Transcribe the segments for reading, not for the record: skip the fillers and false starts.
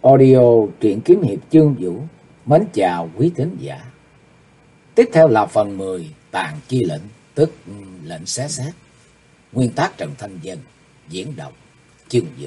Audio truyện kiếm hiệp chương vũ. Mến chào quý thính giả. Tiếp theo là phần 10 Tàn chi lệnh, tức lệnh xé xác. Nguyên tác Trần Thanh Dân, diễn đọc chương vũ.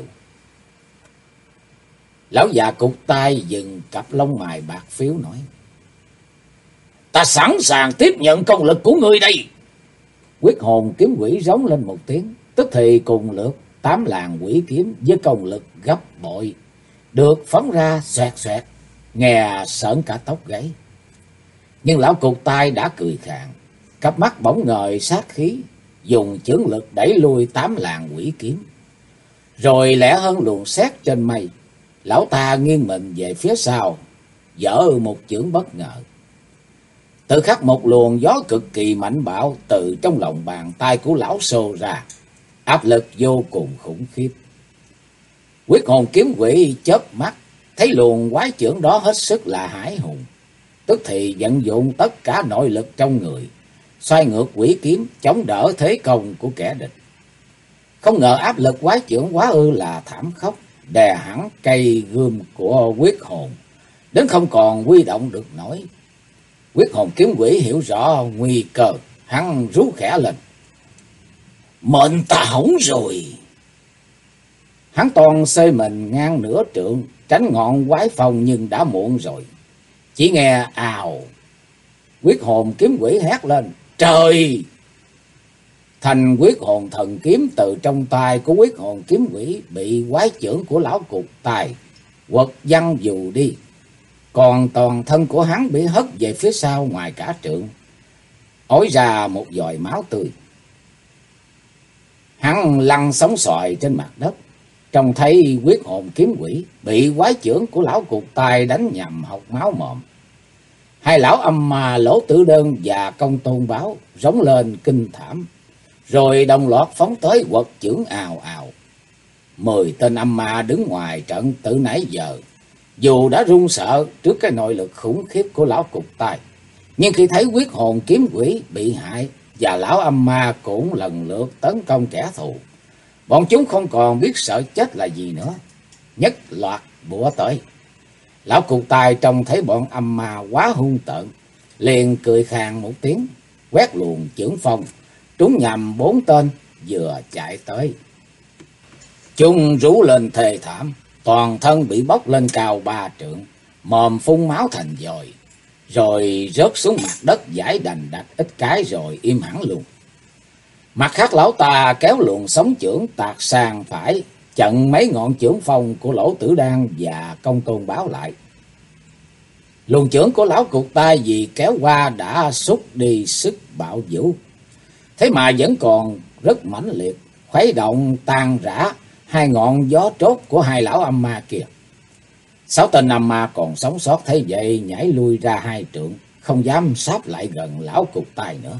Lão già cụt tay dừng cặp lông mày bạc phiếu nói: "Ta sẵn sàng tiếp nhận công lực của ngươi đây." Quyết hồn kiếm quỷ rống lên một tiếng, tức thì cùng lượt 8 làn quỷ kiếm với công lực gấp bội được phóng ra xoẹt xoẹt, nghe sởn cả tóc gáy. Nhưng lão cụt tay đã cười khàn, cặp mắt bỗng ngời sát khí, dùng chưởng lực đẩy lui 8 làn quỷ kiếm. Rồi lẻ hơn luồng sét trên mây, lão ta nghiêng mình về phía sau, giở một chưởng bất ngờ. Tự khắc một luồng gió cực kỳ mạnh bạo từ trong lòng bàn tay của lão xô ra, áp lực vô cùng khủng khiếp. Quyết hồn kiếm quỷ chớp mắt, thấy luồng quái chưởng đó hết sức là hãi hùng, tức thì vận dụng tất cả nội lực trong người, xoay ngược quỷ kiếm chống đỡ thế công của kẻ địch. Không ngờ áp lực quái chưởng quá ư là thảm khốc, đè hẳn cây gươm của quyết hồn đến không còn huy động được nổi. Quyết hồn kiếm quỷ hiểu rõ nguy cơ, hắn rú khẽ lên: "Mệnh ta hỏng rồi!" Hắn toàn xơi mình ngang nửa trượng, tránh ngọn quái phong, nhưng đã muộn rồi. Chỉ nghe ào, quyết hồn kiếm quỷ hét lên: "Trời!" Thành quyết hồn thần kiếm từ trong tay của quyết hồn kiếm quỷ bị quái chưởng của lão cụt tài quật văng dù đi, còn toàn thân của hắn bị hất về phía sau ngoài cả trượng, ói ra một giọt máu tươi. Hắn lăn sóng xoài trên mặt đất, trông thấy quyết hồn kiếm quỷ bị quái chưởng của lão cụt tài đánh nhằm hộc máu mồm. Hai lão âm ma Lỗ Tử Đơn và Công Tôn Báo rống lên kinh thảm, rồi đồng loạt phóng tới quật chưởng ào ào. 10 tên âm ma đứng ngoài trận từ nãy giờ, dù đã run sợ trước cái nội lực khủng khiếp của lão cụt tài, nhưng khi thấy quyết hồn kiếm quỷ bị hại và lão âm ma cũng lần lượt tấn công kẻ thù, bọn chúng không còn biết sợ chết là gì nữa, nhất loạt bủa tới. Lão cụt tài trông thấy bọn âm ma quá hung tợn, liền cười khàn một tiếng, quét luồng chưởng phong trúng nhằm 4 tên vừa chạy tới. Chúng rú lên thê thảm, toàn thân bị bốc lên cao 3 trượng, mồm phun máu thành dòi, rồi rớt xuống mặt đất giải đành đạch ít cái rồi im hẳn luôn. Mặt khác lão ta kéo luồng sóng chưởng tạt sang phải, chặn mấy ngọn chưởng phong của Lỗ Tử Đan và Công Tôn Báo lại. Luồng chưởng của lão cụt tay vì kéo qua đã xúc đi sức bạo vũ, thế mà vẫn còn rất mãnh liệt, khuấy động tan rã hai ngọn gió trốt của hai lão âm ma kia. 6 tên âm ma còn sống sót thấy vậy nhảy lui ra 2 trượng, không dám sáp lại gần lão cụt tay nữa.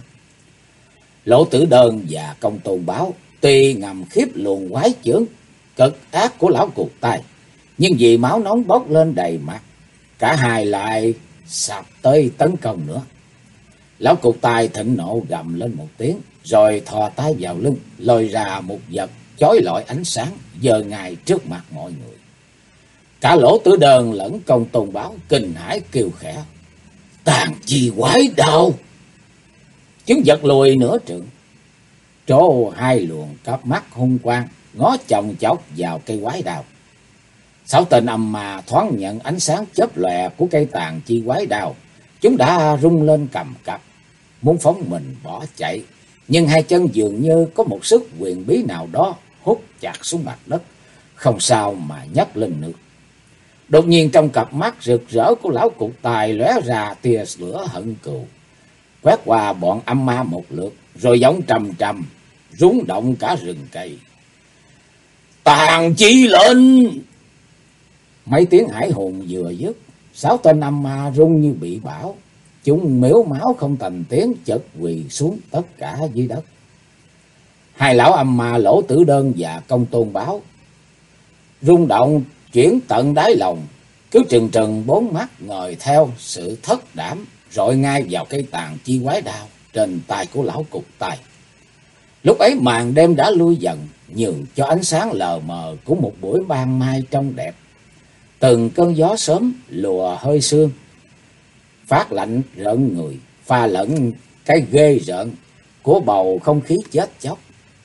Lỗ Tử Đơn và Công Tôn Báo tuy ngầm khiếp luồng quái chưởng cực ác của lão cụt tay, nhưng vì máu nóng bốc lên đầy mặt, cả hai lại sạp tới tấn công nữa. Lão cụt tay thịnh nộ gầm lên một tiếng, rồi thò tay vào lưng lôi ra một vật chói lọi ánh sáng, giơ ngay trước mặt mọi người. Cả Lỗ Tử Đơn lẫn Công Tôn Báo kinh hãi kêu khẽ: "Tàn chi quái đao!" Chúng giật lùi nửa trượng, trổ 2 luồng cặp mắt hung quang ngó chòng chọc vào cây quái đao. 6 tên âm ma thoáng nhận ánh sáng chớp lòe của cây tàn chi quái đao, chúng đã rung lên cầm cập, muốn phóng mình bỏ chạy, nhưng hai chân dường như có một sức quyền bí nào đó hút chặt xuống mặt đất, không sao mà nhấc lên được. Đột nhiên trong cặp mắt rực rỡ của lão cụt tài lóe ra tia lửa hận cừu, quét qua bọn âm ma một lượt, rồi giọng trầm trầm rung động cả rừng cây: "Tàn chi lệnh!" Mấy tiếng hải hùng vừa dứt, 6 tên âm ma rung như bị bão, chúng mếu máu không thành tiếng, chợt quỳ xuống tất cả dưới đất. Hai lão âm ma Lỗ Tử Đơn và Công Tôn Báo rung động chuyển tận đáy lòng, cứ trừng trừng 4 mắt ngồi theo sự thất đảm, rọi ngay vào cây tàn chi quái đao trên tay của lão cụt tay. Lúc ấy màn đêm đã lui dần, nhường cho ánh sáng lờ mờ của một buổi ban mai trong đẹp. Từng cơn gió sớm lùa hơi sương, phát lạnh rợn người, pha lẫn cái ghê rợn của bầu không khí chết chóc,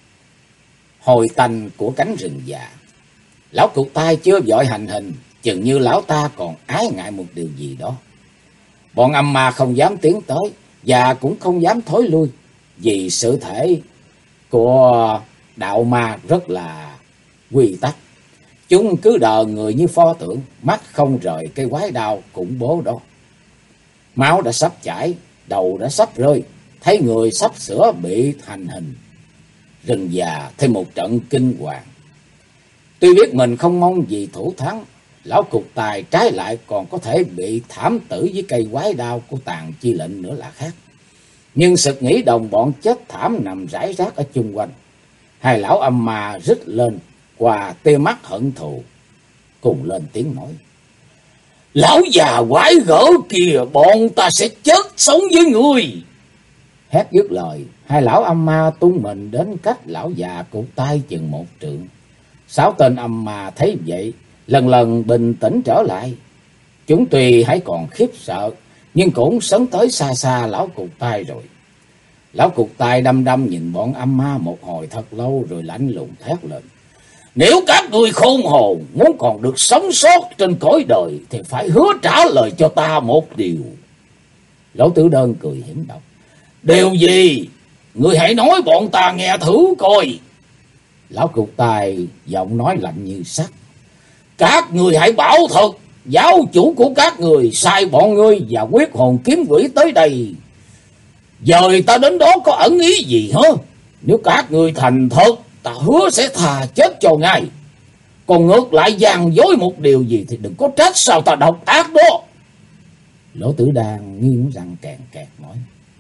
hồi tanh của cánh rừng già. Lão cụt tay chưa vội hành hình, chừng như lão ta còn ái ngại một điều gì đó. Bọn âm ma không dám tiến tới và cũng không dám thối lui, vì sự thể của đạo ma rất là quy tắc. Chúng cứ đờ người như pho tượng, mắt không rời cây quái đao khủng bố đó. Máu đã sắp chảy, đầu đã sắp rơi, thấy người sắp sửa bị hành hình. Rừng già thêm một trận kinh hoàng. Tuy biết mình không mong gì thủ thắng, lão cụt tài trái lại còn có thể bị thảm tử với cây quái đao của Tàn Chi Lệnh nữa là khác. Nhưng sực nghĩ đồng bọn chết thảm nằm rải rác ở chung quanh. Hai lão âm ma rít lên qua tia mắt hận thù, cùng lên tiếng nói: "Lão già quái gở kìa, bọn ta sẽ chết sống với ngươi!" Hét dứt lời, hai lão âm ma tung mình đến cách lão già cụt tay chừng 1 trượng. 6 tên âm ma thấy vậy, lần lần bình tĩnh trở lại. Chúng tuy hãy còn khiếp sợ, nhưng cũng sấn tới xa xa lão cụt tay rồi. Lão cụt tay đăm đăm nhìn bọn âm ma một hồi thật lâu rồi lạnh lùng thét lên: "Nếu các ngươi khôn hồn muốn còn được sống sót trên cõi đời thì phải hứa trả lời cho ta một điều." Lão Tử Đơn cười hiểm độc: "Điều gì? Ngươi hãy nói bọn ta nghe thử coi." Lão cụt tài giọng nói lạnh như sắt: "Các ngươi hãy bảo thật, giáo chủ của các người sai bọn ngươi và Quyết Hồn Kiếm Quỷ tới đây, dời ta đến đó có ẩn ý gì hả? Nếu các ngươi thành thật, ta hứa sẽ thà chết cho ngay. Còn ngược lại gian dối một điều gì thì đừng có trách sao ta độc ác đó." Lỗ Tử Đan nghiến răng kèn kẹt nói: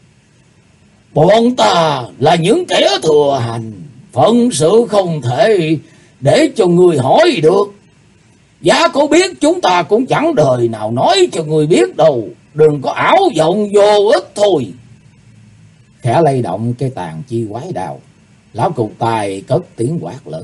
"Bọn ta là những kẻ thừa hành, phận sự không thể để cho người hỏi được. Giá có biết chúng ta cũng chẳng đời nào nói cho người biết đâu. Đừng có ảo vọng vô ích thôi." Khẽ lay động cây tàn chi quái đao, lão cụt tài cất tiếng quát lớn: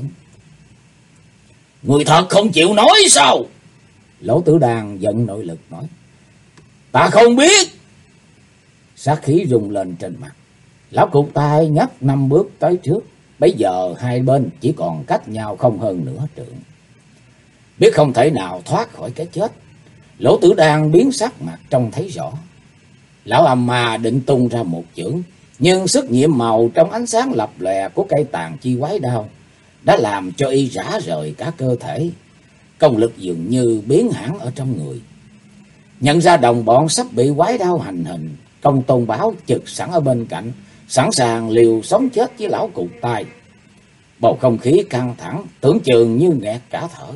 "Người thật không chịu nói sao?" Lỗ Tử Đan giận nội lực nói: "Ta không biết." Sát khí rung lên trên mặt, lão cụt tài nhấc 5 bước tới trước. Bây giờ hai bên chỉ còn cách nhau không hơn nửa trượng. Biết không thể nào thoát khỏi cái chết, Lỗ Tử Đan biến sắc mặt trông thấy rõ. Lão âm ma định tung ra một chưởng, nhưng sức nhiệm màu trong ánh sáng lập lòe của cây tàn chi quái đao đã làm cho y rã rời cả cơ thể. Công lực dường như biến hẳn ở trong người. Nhận ra đồng bọn sắp bị quái đao hành hình, Công Tôn Bảo chực sẵn ở bên cạnh, sẵn sàng liều sống chết với lão cụt tay. Bầu không khí căng thẳng, tưởng chừng như nghẹt cả thở.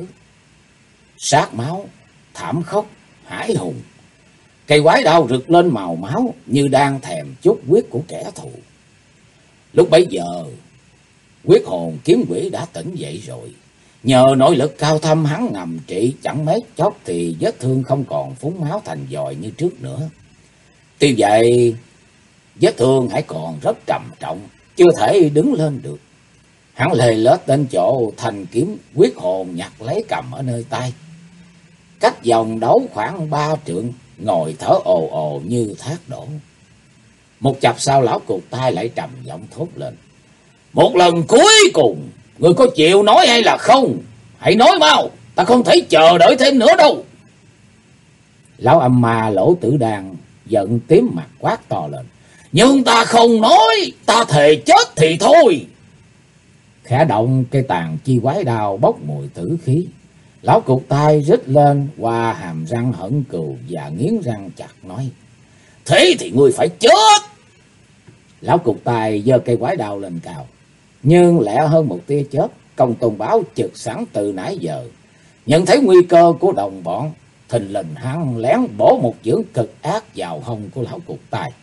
Sát máu, thảm khốc, hải hùng. Cây quái đao rực lên màu máu như đang thèm chút huyết của kẻ thù. Lúc bấy giờ, Quyết Hồn Kiếm Quỷ đã tỉnh dậy rồi. Nhờ nội lực cao thâm hắn ngầm trị, chẳng mấy chốc thì vết thương không còn phúng máu thành vòi như trước nữa. Tuy vậy, vết thương hãy còn rất trầm trọng, chưa thể đứng lên được. Hắn lê lết đến chỗ thanh kiếm Quyết Hồn nhặt lấy cầm ở nơi tay. Cách vòng đấu khoảng 3 trượng, ngồi thở ồ ồ như thác đổ. Một chập sau, lão cụt tay lại trầm giọng thốt lên: "Một lần cuối cùng, người có chịu nói hay là không? Hãy nói mau, ta không thể chờ đợi thêm nữa đâu." Lão âm ma Lỗ Tử Đan giận tím mặt quát to lên: "Nhưng ta không nói, ta thề chết thì thôi." Khẽ động cây tàn chi quái đao bốc mùi tử khí. Lão cụt tay rít lên qua hàm răng hận cừu và nghiến răng chặt nói: "Thế thì ngươi phải chết." Lão cụt tay giơ cây quái đao lên cao, nhưng lẹ hơn một tia chớp, Công Tôn Bảo chực sẵn từ nãy giờ. Nhận thấy nguy cơ của đồng bọn, thình lình hắn lén bổ một chưởng cực ác vào hông của lão cụt tay.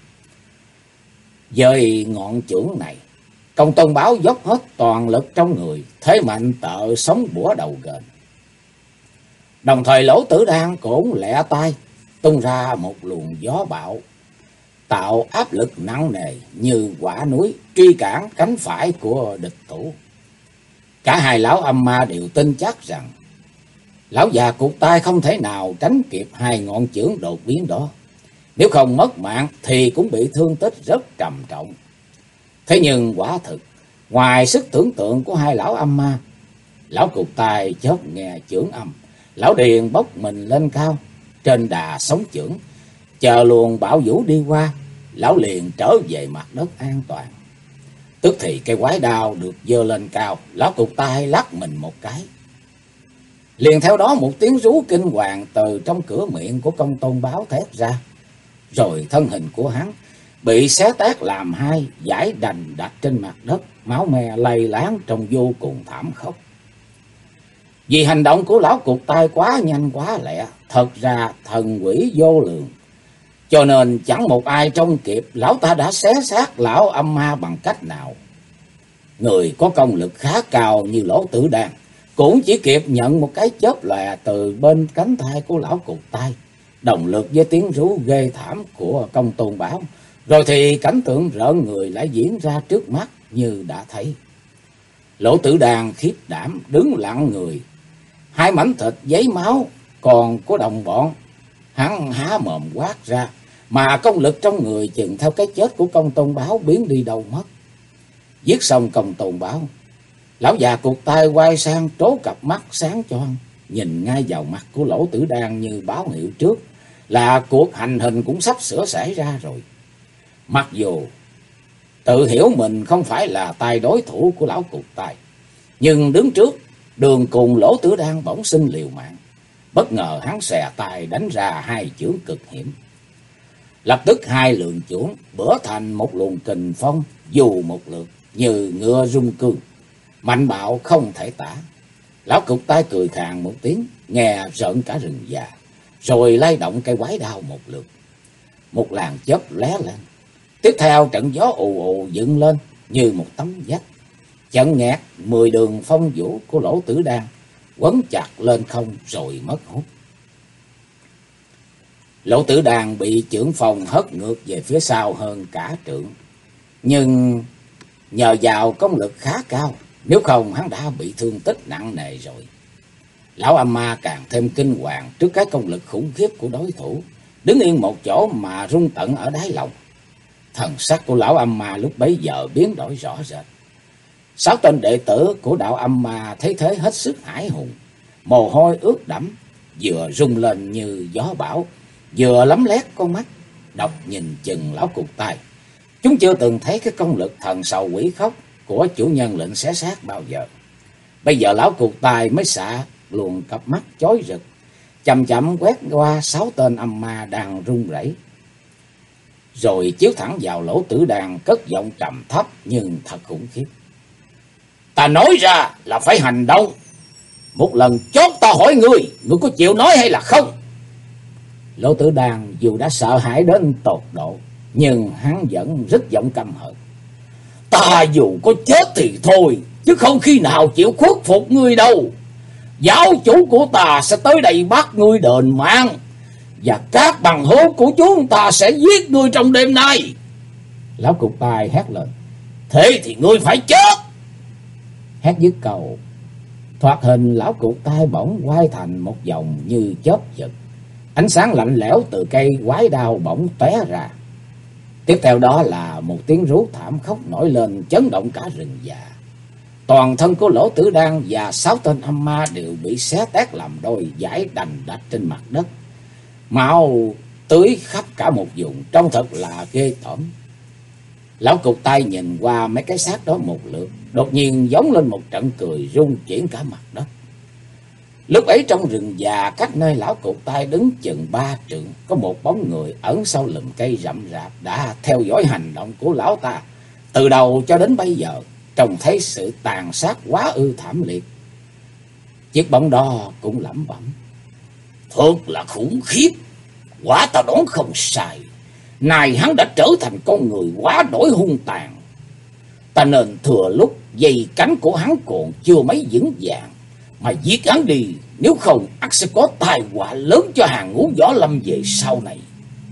Dời ngọn chưởng này, Công Tôn Bảo dốc hết toàn lực trong người, thế mạnh tợ sống bủa đầu gền. Đồng thời Lỗ Tử Đan cũng lẹ tay tung ra một luồng gió bạo, tạo áp lực nặng nề như quả núi truy cản cánh phải của địch thủ. Cả hai lão âm ma đều tin chắc rằng Lão già cụt tay không thể nào tránh kịp hai ngọn chưởng đột biến đó. Nếu không mất mạng thì cũng bị thương tích rất trầm trọng. Thế nhưng quả thực, ngoài sức tưởng tượng của hai lão âm ma, lão cụt tay chớp nghe chưởng âm, lão điền bốc mình lên cao, trên đà sóng chưởng, chờ luồng bão vũ đi qua, lão liền trở về mặt đất an toàn. Tức thì cây quái đao được giơ lên cao, lão cụt tay lắc mình một cái. Liền theo đó một tiếng rú kinh hoàng từ trong cửa miệng của Công Tôn Báo thét ra, rồi thân hình của hắn bị xé toác làm hai, giãi đành đạch trên mặt đất, máu me lầy láng trông vô cùng thảm khốc. Vì hành động của lão cụt tay quá nhanh quá lẹ, thật ra thần quỷ vô lượng, cho nên chẳng một ai trông kịp lão ta đã xé xác lão âm ma bằng cách nào. Người có công lực khá cao như Lỗ Tử Đan cũng chỉ kịp nhận một cái chớp lòe từ bên cánh tay của lão cụt tay, đồng lực với tiếng rú ghê thảm của Công Tôn Bảo, rồi thì cảnh tượng rợn người lại diễn ra trước mắt như đã thấy. Lỗ Tử Đan khiếp đảm đứng lặng người, hai mảnh thịt giấy máu còn của đồng bọn, hắn há mồm quát ra, mà công lực trong người chừng theo cái chết của Công Tôn Bảo biến đi đâu mất. Giết xong Công Tôn Bảo, lão già cụt tay quay sang trố cặp mắt sáng choang, nhìn ngay vào mặt của Lỗ Tử Đan như báo hiệu trước là cuộc hành hình cũng sắp sửa xảy ra rồi. Mặc dù tự hiểu mình không phải là tay đối thủ của lão cụt tay, nhưng đứng trước đường cùng Lỗ Tử Đan bỗng xin liều mạng. Bất ngờ hắn xòe tay đánh ra hai chưởng cực hiểm. Lập tức hai lượng chưởng bữa thành một luồng kình phong dù một lượt như ngựa rung cương, mạnh bạo không thể tả. Lão cụt tay cười khàn một tiếng, nghe rợn cả rừng già, rồi lay động cây quái đao một lượt. Một làn chớp lóe lên, tiếp theo trận gió ù ù dựng lên như một tấm vách, chặn nghẹt 10 đường phong vũ của Lỗ Tử Đan, quấn chặt lên không rồi mất hút. Lỗ Tử Đan bị chưởng phong hất ngược về phía sau hơn cả trượng, nhưng nhờ vào công lực khá cao, nếu không hắn đã bị thương tích nặng nề rồi. Lão âm ma càng thêm kinh hoàng trước cái công lực khủng khiếp của đối thủ, đứng yên một chỗ mà rung tận ở đáy lòng. Thần sắc của lão âm ma lúc bấy giờ biến đổi rõ rệt. 6 tên đệ tử của đạo âm ma thấy thế hết sức hãi hùng, mồ hôi ướt đẫm, vừa rung lên như gió bão, vừa lấm lét con mắt độc nhìn chừng lão cụt tay. Chúng chưa từng thấy cái công lực thần sầu quỷ khóc của chủ nhân lệnh xé xác bao giờ. Bây giờ lão cụt tay mới xạ luồng cặp mắt chói rực, chậm chậm quét qua 6 tên âm ma đang run rẩy, rồi chiếu thẳng vào Lỗ Tử Đan, cất giọng trầm thấp nhưng thật khủng khiếp. Ta nói ra là phải hành động. Một lần chót ta hỏi ngươi, ngươi có chịu nói hay là không? Lỗ Tử Đan dù đã sợ hãi đến tột độ, nhưng hắn vẫn rất giọng căm hận. Ta dù có chết thì thôi, chứ không khi nào chịu khuất phục ngươi đâu. Giáo chủ của ta sẽ tới đây bắt ngươi đền mạng, và các bằng hữu của chúng ta sẽ giết ngươi trong đêm nay. Lão cụt tay hét lên. Thế thì ngươi phải chết. Hét dứt câu, thoạt hình lão cụt tay bỗng quay thành một vòng như chớp giật, ánh sáng lạnh lẽo từ cây quái đao bỗng tóe ra. Tiếp theo đó là một tiếng rú thảm khốc nổi lên, chấn động cả rừng già. Toàn thân của Lỗ Tử Đan và 6 tên âm ma đều bị xé toác làm đôi, giãi đành đạch trên mặt đất, máu tưới khắp cả một vùng, trông thật là ghê tởm. Lão cụt tay nhìn qua mấy cái xác đó một lượt, đột nhiên giống lên một trận cười rung chuyển cả mặt đất. Lúc ấy trong rừng già cách nơi lão cụt tay đứng chừng 3 trượng, có một bóng người ẩn sau lùm cây rậm rạp đã theo dõi hành động của lão ta từ đầu cho đến bây giờ, trông thấy sự tàn sát quá ư thảm liệt. Chiếc bóng đó cũng lẩm bẩm. Thật là khủng khiếp, quả ta đoán không sai. Này hắn đã trở thành con người quá đổi hung tàn. Ta nên thừa lúc dây cánh của hắn còn chưa mấy vững vàng mà giết hắn đi, nếu không ắt sẽ có tai họa lớn cho hàng ngũ võ lâm về sau này.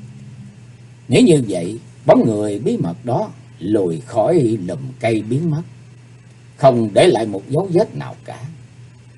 Nếu như vậy, bóng người bí mật đó lùi khỏi lùm cây biến mất, không để lại một dấu vết nào cả.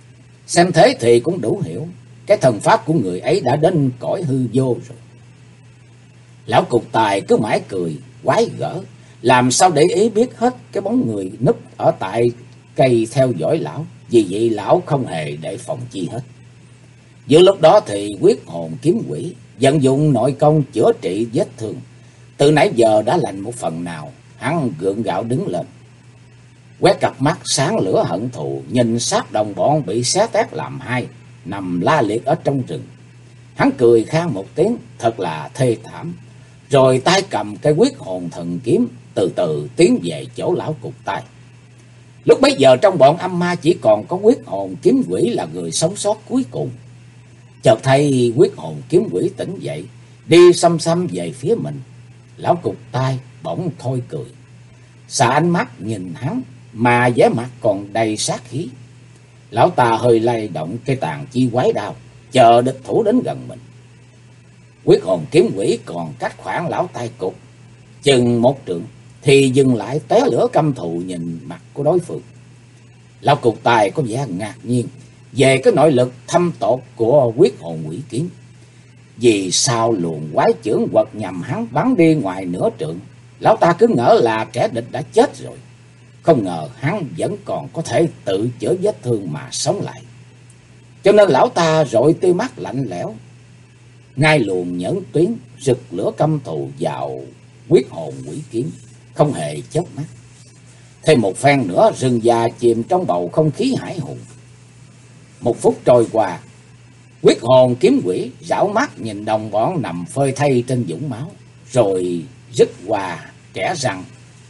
Xem thế thì cũng đủ hiểu, cái thần pháp của người ấy đã đến cõi hư vô rồi. Lão cục tài cứ mãi cười, quái gở, làm sao để ý biết hết cái bóng người núp ở tại cây theo dõi lão, vì vậy lão không hề để phòng chi hết. Giữa lúc đó thì quyết hồn kiếm quỷ vận dụng nội công chữa trị vết thương, từ nãy giờ đã lành một phần nào. Hắn gượng gạo đứng lên, quét cặp mắt sáng lửa hận thù, nhìn sát đồng bọn bị xé tét làm hai, nằm la liệt ở trong rừng. Hắn cười khan một tiếng thật là thê thảm, rồi tay cầm cái quyết hồn thần kiếm từ từ tiến về chỗ lão cục tài. Lúc bấy giờ trong bọn âm ma chỉ còn có quyết hồn kiếm quỷ là người sống sót cuối cùng. Chợt thấy quyết hồn kiếm quỷ tỉnh dậy, đi xăm xăm về phía mình. Lão cục tai bỗng thôi cười, xả ánh mắt nhìn hắn mà vẻ mặt còn đầy sát khí. Lão ta hơi lay động cây tàn chi quái đao, chờ địch thủ đến gần mình. Quyết hồn kiếm quỷ còn cách khoảng lão tai cục chừng một trượng thì dừng lại, té lửa căm thù nhìn mặt của đối phương. Lão cục tài có vẻ ngạc nhiên về cái nội lực thâm tột của quyết hồn quỷ kiếm. Vì sao luồng quái chưởng quật nhằm hắn bắn đi ngoài nửa trượng, lão ta cứ ngỡ là kẻ địch đã chết rồi. Không ngờ hắn vẫn còn có thể tự chữa vết thương mà sống lại. Cho nên lão ta rọi tia mắt lạnh lẽo, ngay luồng nhẫn tuyến rực lửa căm thù vào quyết hồn quỷ kiếm, không hề chớp mắt. Thêm một phen nữa, rừng già chìm trong bầu không khí hải hùng. Một phút trôi qua, quyết hồn kiếm quỷ rảo mắt nhìn đồng bọn nằm phơi thây trên vũng máu, rồi rít qua kẻ rằng: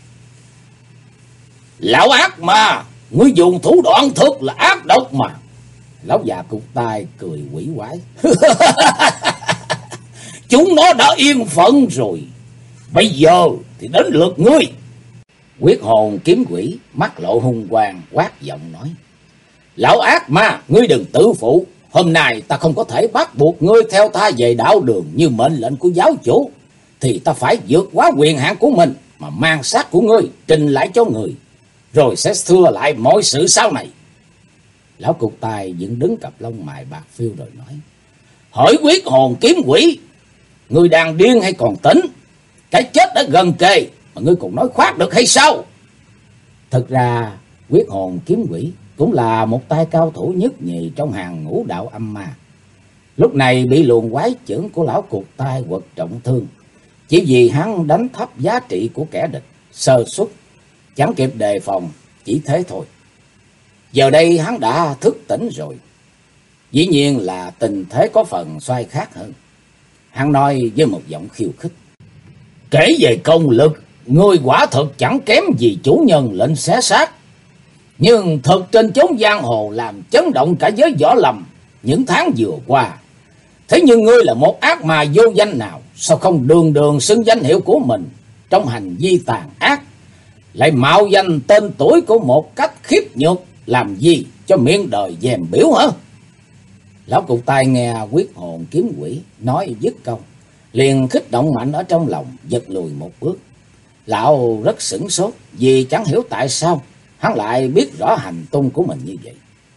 "Lão ác mà, ngươi dùng thủ đoạn thật là ác độc mà." Lão già cục tai cười quỷ quái: "Chúng nó đã yên phận rồi, bây giờ thì đến lượt ngươi." Quyết hồn kiếm quỷ mắt lộ hung quang, quát giọng nói: "Lão ác ma, ngươi đừng tự phụ. Hôm nay ta không có thể bắt buộc ngươi theo ta về đạo đường như mệnh lệnh của giáo chủ, thì ta phải vượt quá quyền hạn của mình mà mang xác của ngươi trình lại cho người, rồi sẽ xưa lại mọi sự sau này." Lão cục tài dựng đứng cặp lông mày bạc phiêu rồi nói: "Hỡi quyết hồn kiếm quỷ, ngươi đang điên hay còn tỉnh? Cái chết đã gần kề mà ngươi còn nói khoác được hay sao?" Thật ra quyết hồn kiếm quỷ cũng là một tay cao thủ nhất nhì trong hàng ngũ đạo âm ma. Lúc này bị luồng quái chưởng của lão cục tai quật trọng thương, chỉ vì hắn đánh thấp giá trị của kẻ địch, sơ suất chẳng kịp đề phòng, chỉ thế thôi. Giờ đây hắn đã thức tỉnh rồi, dĩ nhiên là tình thế có phần xoay khác hơn. Hắn nói với một giọng khiêu khích: "Kể về công lực, ngươi quả thật chẳng kém gì chủ nhân lệnh xé xác. Nhưng thật trên chốn giang hồ làm chấn động cả giới võ lâm những tháng vừa qua. Thế nhưng ngươi là một ác ma vô danh nào, sao không đường đường xưng danh hiệu của mình trong hành vi tàn ác, lại mạo danh tên tuổi của một cách khiếp nhược, làm gì cho miệng đời dèm biểu hả?" Lão cục tai nghe quyết hồn kiếm quỷ nói dứt câu, liền kích động mạnh ở trong lòng, giật lùi một bước. Lão rất sửng sốt, vì chẳng hiểu tại sao hắn lại biết rõ hành tung của mình như vậy.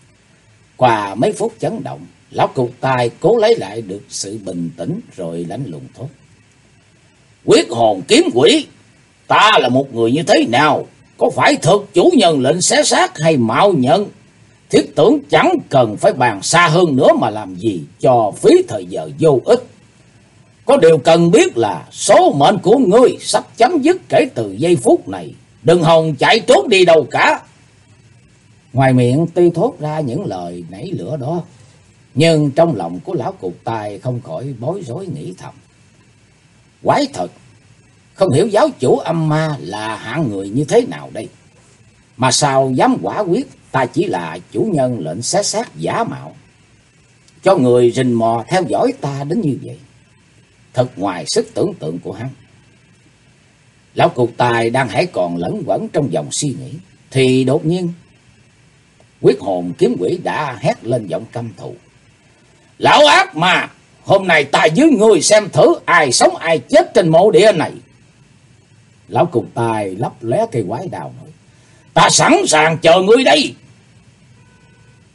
Qua mấy phút chấn động, lão cục tai cố lấy lại được sự bình tĩnh, rồi lạnh lùng thốt: "Quyết hồn kiếm quỷ, ta là một người như thế nào? Có phải thật chủ nhân lệnh xé xác hay mạo nhận? Thiết tưởng chẳng cần phải bàn xa hơn nữa mà làm gì cho phí thời giờ vô ích. Có điều cần biết là số mệnh của ngươi sắp chấm dứt kể từ giây phút này. Đừng hòng chạy trốn đi đâu cả." Ngoài miệng tuy thốt ra những lời nảy lửa đó, nhưng trong lòng của lão cục tài không khỏi bối rối nghĩ thầm: quái thật, không hiểu giáo chủ âm ma là hạng người như thế nào đây, mà sao dám quả quyết ta chỉ là chủ nhân lệnh xé xác giả mạo, cho người rình mò theo dõi ta đến như vậy. Thật ngoài sức tưởng tượng của hắn. Lão cục tài đang hãy còn lẫn quẩn trong dòng suy nghĩ, thì đột nhiên quyết hồn kiếm quỷ đã hét lên giọng căm thù: "Lão ác mà, hôm nay ta với ngươi xem thử ai sống ai chết trên mộ địa này." Lão cục tài lấp lé cây quái đào nói: "Ta sẵn sàng chờ ngươi đây."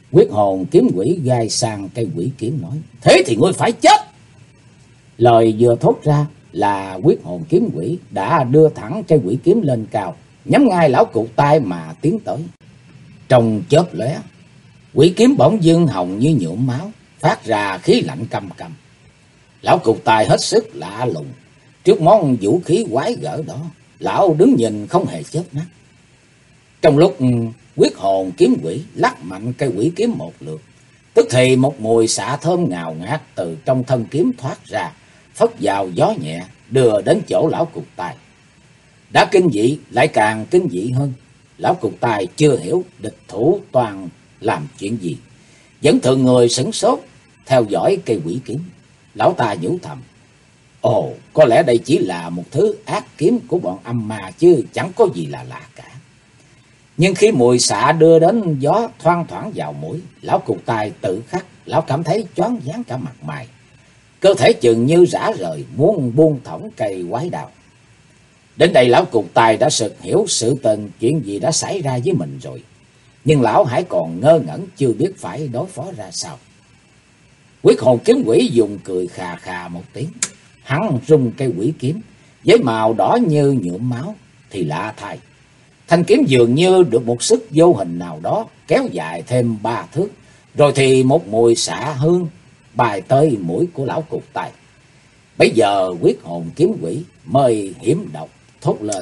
Quyết hồn kiếm quỷ gai sang cây quỷ kiếm nói: Thế thì ngươi phải chết. Lời vừa thốt ra là quyết hồn kiếm quỷ đã đưa thẳng cây quỷ kiếm lên cao, nhắm ngay lão cụt tay mà tiến tới. Trong chớp lóe, quỷ kiếm bỗng dưng hồng như nhuộm máu, phát ra khí lạnh căm căm. Lão cụt tay hết sức lạ lùng trước món vũ khí quái gở đó, lão đứng nhìn không hề chớp mắt. Trong lúc quyết hồn kiếm quỷ lắc mạnh cây quỷ kiếm một lượt, tức thì một mùi xạ thơm ngào ngạt từ trong thân kiếm thoát ra, phất vào gió nhẹ, đưa đến chỗ lão cụt tay. Đã kinh dị lại càng kinh dị hơn. Lão cụt tay chưa hiểu địch thủ toàn làm chuyện gì, vẫn thường người sửng sốt theo dõi cây quỷ kiếm. Lão ta nhủ thầm: Ồ, có lẽ đây chỉ là một thứ ác kiếm của bọn âm ma chứ chẳng có gì là lạ cả. Nhưng khi mùi xạ đưa đến gió thoang thoảng vào mũi, lão cụt tay tự khắc lão cảm thấy choáng váng cả mặt mày, cơ thể chừng như rã rời, muốn buông thõng cây quái đao. Đến đây lão cụt tay đã sực hiểu sự tình chuyện gì đã xảy ra với mình rồi, nhưng lão hãy còn ngơ ngẩn chưa biết phải đối phó ra sao. Quyết hồn kiếm quỷ dùng cười khà khà một tiếng, hắn rung cây quỷ kiếm với màu đỏ như nhuộm máu. Thì lạ thay, thanh kiếm dường như được một sức vô hình nào đó kéo dài thêm 3 thước, rồi thì một mùi xạ hương bài tới mũi của lão cụt tay. Bây giờ quyết hồn kiếm quỷ mới hiểm độc thốt lên: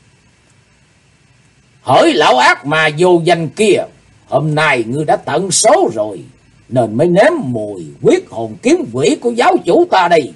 Hỡi lão ác mà vô danh kia, hôm nay ngươi đã tận số rồi, nên mới nếm mùi quyết hồn kiếm quỷ của giáo chủ ta đây.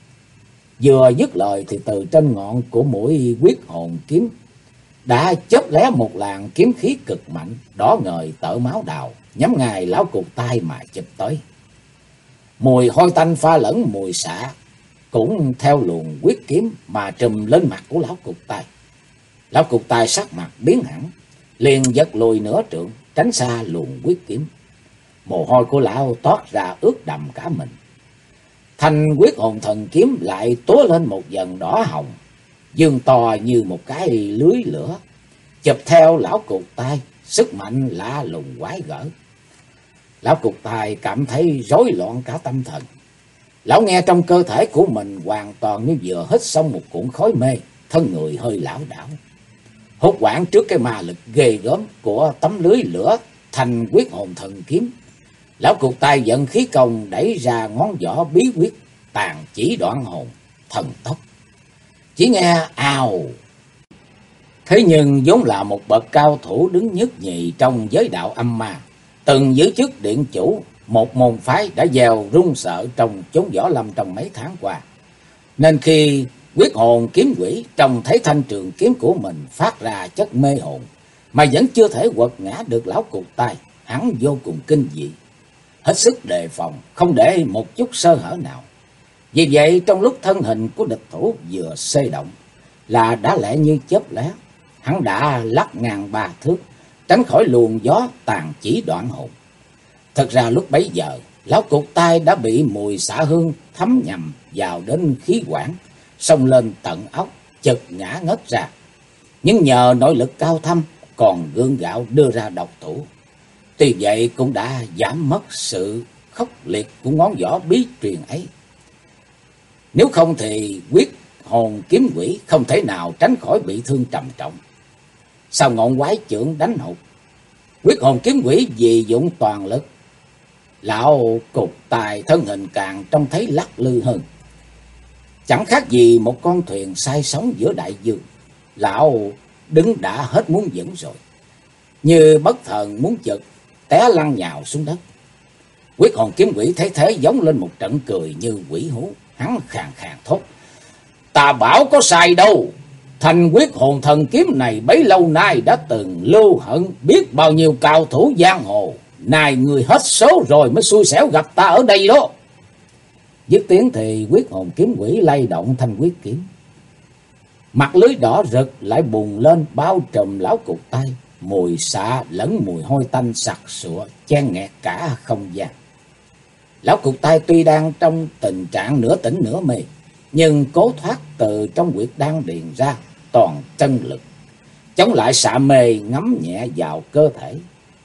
Vừa dứt lời thì từ trên ngọn của mũi quyết hồn kiếm đã chớp lóe một làn kiếm khí cực mạnh, đỏ ngời tợ máu đào, nhắm ngay lão cụt tay mà chụp tới. Mùi hôi tanh pha lẫn mùi xạ cũng theo luồng quyết kiếm mà trùm lên mặt của lão cụt tay. Lão cụt tay sắc mặt biến hẳn, liền giật lùi nửa trượng tránh xa luồng quyết kiếm. Mồ hôi của lão toát ra ướt đầm cả mình. Thanh quyết hồn thần kiếm lại túa lên một dần đỏ hồng, dương to như một cái lưới lửa, chụp theo lão cụt tay, sức mạnh lạ lùng quái gở. Lão cụt tay cảm thấy rối loạn cả tâm thần. Lão nghe trong cơ thể của mình hoàn toàn như vừa hít xong một cuộn khói mê, thân người hơi lảo đảo. Hốt hoảng trước cái ma lực ghê gớm của tấm lưới lửa thanh quyết hồn thần kiếm, lão cụt tay vận khí công đẩy ra ngón võ bí quyết tàn chỉ đoạn hồn thần tốc. Chỉ nghe ào. Thế nhưng vốn là một bậc cao thủ đứng nhất nhì trong giới đạo âm ma, từng giữ chức điện chủ một môn phái đã gieo run sợ trong chốn võ lâm trong mấy tháng qua, nên khi quyết hồn kiếm quỷ trông thấy thanh trường kiếm của mình phát ra chất mê hồn mà vẫn chưa thể quật ngã được lão cụt tay, hắn vô cùng kinh dị, hết sức đề phòng, không để một chút sơ hở nào. Vì vậy trong lúc thân hình của địch thủ vừa xê động là đã lẹ như chớp lóe, hắn đã lắc ngang 3 thước tránh khỏi luồng gió tàn chỉ đoạn hồn. Thật ra lúc bấy giờ lão cụt tay đã bị mùi xạ hương thấm nhầm vào đến khí quản, xông lên tận óc, chật ngã ngất ra. Nhưng nhờ nội lực cao thâm còn gượng gạo đưa ra độc thủ, tuy vậy cũng đã giảm mất sự khốc liệt của ngón võ bí truyền ấy. Nếu không thì quyết hồn kiếm quỷ không thể nào tránh khỏi bị thương trầm trọng. Sau ngọn quái chưởng đánh hụt, quyết hồn kiếm quỷ vì dụng toàn lực, lão cụt tay thân hình càng trông thấy lắc lư hơn, chẳng khác gì một con thuyền say sóng giữa đại dương. Lão đứng đã hết muốn vững rồi, như bất thần muốn chực té lăn nhào xuống đất. Quyết hồn kiếm quỷ thấy thế giống lên một trận cười như quỷ hú, hắn khàn khàn thốt: Ta bảo có sai đâu, thanh quyết hồn thần kiếm này bấy lâu nay đã từng lưu hận biết bao nhiêu cao thủ giang hồ, nay người hết số rồi mới xui xẻo gặp ta ở đây đó. Dứt tiếng thì quyết hồn kiếm quỷ lay động thanh quyết kiếm, mặt lưới đỏ rực lại bùng lên bao trùm lão cụt tay, mùi xạ lẫn mùi hôi tanh sặc sụa chen nghẹt cả không gian. Lão cụt tay tuy đang trong tình trạng nửa tỉnh nửa mê, nhưng cố thoát từ trong huyệt đan điền ra toàn chân lực, chống lại xạ mê ngấm nhẹ vào cơ thể.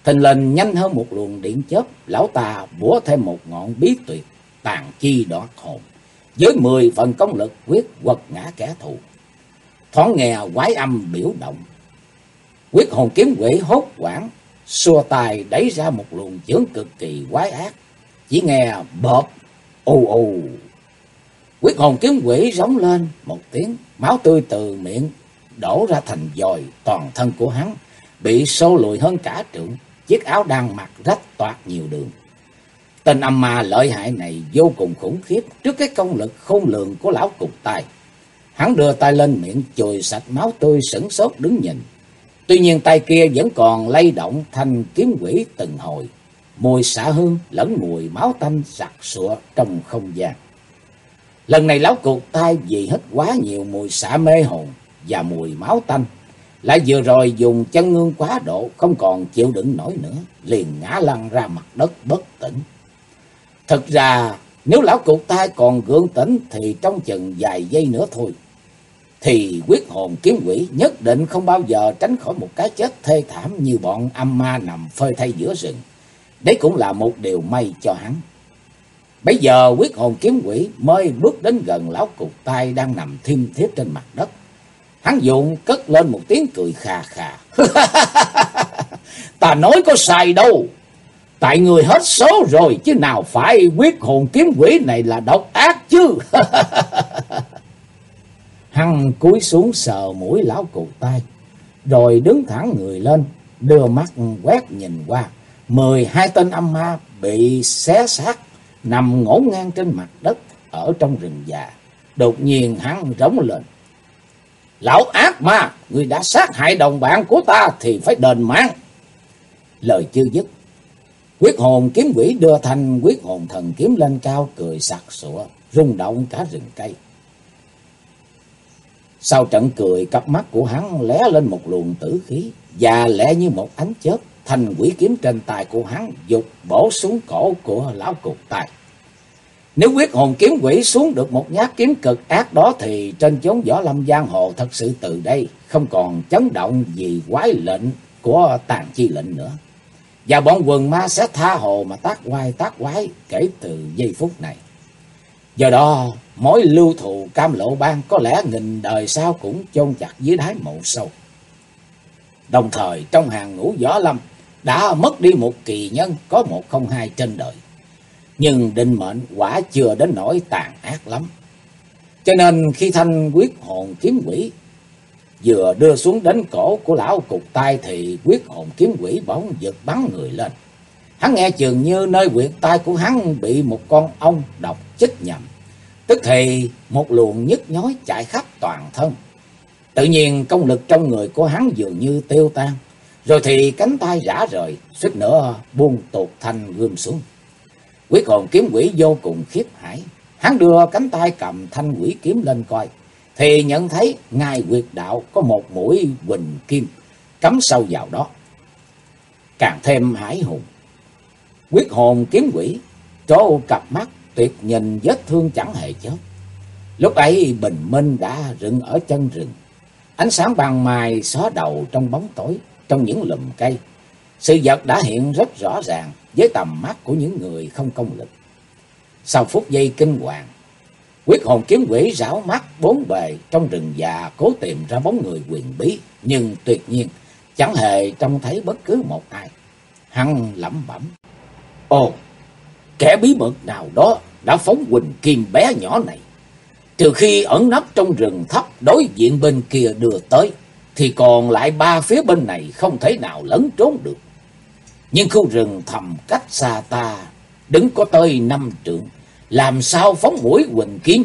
thình lình nhanh hơn một luồng điện chớp, lão ta bủa thêm một ngọn bí tuyệt tàn chi đoạt hồn, với 10 phần công lực quyết quật ngã kẻ thù. Thoáng nghe quái âm biểu động, Quyết hồn kiếm quỷ hốt hoảng xua tay đẩy ra một luồng chưởng cực kỳ quái ác. Chỉ nghe bợp ù ù, Quyết hồn kiếm quỷ rống lên một tiếng, máu tươi từ miệng đổ ra thành dòi. Toàn thân của hắn bị xô lùi hơn cả trượng, chiếc áo đang mặc rách toạc nhiều đường. Tên âm ma lợi hại này vô cùng khủng khiếp trước cái công lực khôn lường của lão cục tài. Hắn đưa tay lên miệng chùi sạch máu tươi, sửng sốt đứng nhìn. Tuy nhiên tay kia vẫn còn lay động thanh kiếm quỷ từng hồi, mùi xạ hương lẫn mùi máu tanh sặc sụa trong không gian. Lần này lão cục tai vì hít quá nhiều mùi xạ mê hồn và mùi máu tanh, lại vừa rồi dùng chân ngương quá độ, không còn chịu đựng nổi nữa, liền ngã lăn ra mặt đất bất tỉnh. Thực ra nếu lão cục tai còn gượng tỉnh thì trong chừng vài giây nữa thôi, thì quyết hồn kiếm quỷ nhất định không bao giờ tránh khỏi một cái chết thê thảm như bọn âm ma nằm phơi thay giữa rừng. Đấy cũng là một điều may cho hắn. Bây giờ quyết hồn kiếm quỷ mới bước đến gần lão cục tai đang nằm thiêm thiếp trên mặt đất. Hắn vụng cất lên một tiếng cười khà khà. Ta nói có sai đâu, tại người hết số rồi, chứ nào phải quyết hồn kiếm quỷ này là độc ác chứ. Hắn cúi xuống sờ mũi lão cụt tai, rồi đứng thẳng người lên, đưa mắt quét nhìn qua. 12 tên âm ma bị xé xác nằm ngổn ngang trên mặt đất ở trong rừng già. Đột nhiên hắn rống lên: Lão ác ma, người đã sát hại đồng bạn của ta thì phải đền mạng. Lời chưa dứt, quyết hồn kiếm quỷ đưa thanh quyết hồn thần kiếm lên cao, cười sặc sụa, rung động cả rừng cây. Sau trận cười, cặp mắt của hắn lóe lên một luồng tử khí, và lẹ như một ánh chớp, thanh quỷ kiếm trên tay của hắn giục bổ xuống cổ của lão cục tài. Nếu quyết hồn kiếm quỷ xuống được một nhát kiếm cực ác đó, thì trên chốn võ lâm giang hồ thật sự từ đây không còn chấn động vì quái lệnh của tàn chi lệnh nữa, và bọn quần ma sẽ tha hồ mà tác quái kể từ giây phút này. Do đó mối lưu thù Cam Lộ Bang có lẽ nghìn đời sau cũng chôn chặt dưới đáy mộ sâu. Đồng thời trong hàng ngũ võ lâm đã mất đi một kỳ nhân có 102 trên đời, nhưng định mệnh quả chưa đến nỗi tàn ác lắm. Cho nên khi thanh quyết hồn kiếm quỷ vừa đưa xuống đến cổ của lão cục tai, thì quyết hồn kiếm quỷ bỗng giật bắn người lên. Hắn nghe chừng như nơi huyệt tai của hắn bị một con ong độc chích nhầm, tức thì một luồng nhức nhói chạy khắp toàn thân. Tự nhiên công lực trong người của hắn dường như tiêu tan, rồi thì cánh tay rã rời, suýt nữa buông tuột thanh gươm xuống. Quyết hồn kiếm quỷ vô cùng khiếp hãi, hắn đưa cánh tay cầm thanh quỷ kiếm lên coi, thì nhận thấy ngay huyệt đạo có một mũi huỳnh kim cắm sâu vào đó. Càng thêm hãi hùng, quyết hồn kiếm quỷ trố cặp mắt tuyệt nhìn vết thương chẳng hề chớp. Lúc ấy bình minh đã rừng ở chân rừng, ánh sáng ban mai xóa đầu trong bóng tối, trong những lùm cây. Sự vật đã hiện rất rõ ràng với tầm mắt của những người không công lực. Sau phút giây kinh hoàng, quyết hồn kiếm quỷ rảo mắt bốn bề trong rừng già, cố tìm ra bóng người huyền bí, nhưng tuyệt nhiên chẳng hề trông thấy bất cứ một ai. Hắn lẩm bẩm: Ồ, kẻ bí mật nào đó đã phóng huỳnh kim bé nhỏ này. Trừ khi ẩn nấp trong rừng thấp đối diện bên kia đưa tới, thì còn lại ba phía bên này không thể nào lẫn trốn được. Nhưng khu rừng thầm cách xa ta đứng có tới 5 trượng, làm sao phóng mũi huỳnh kim?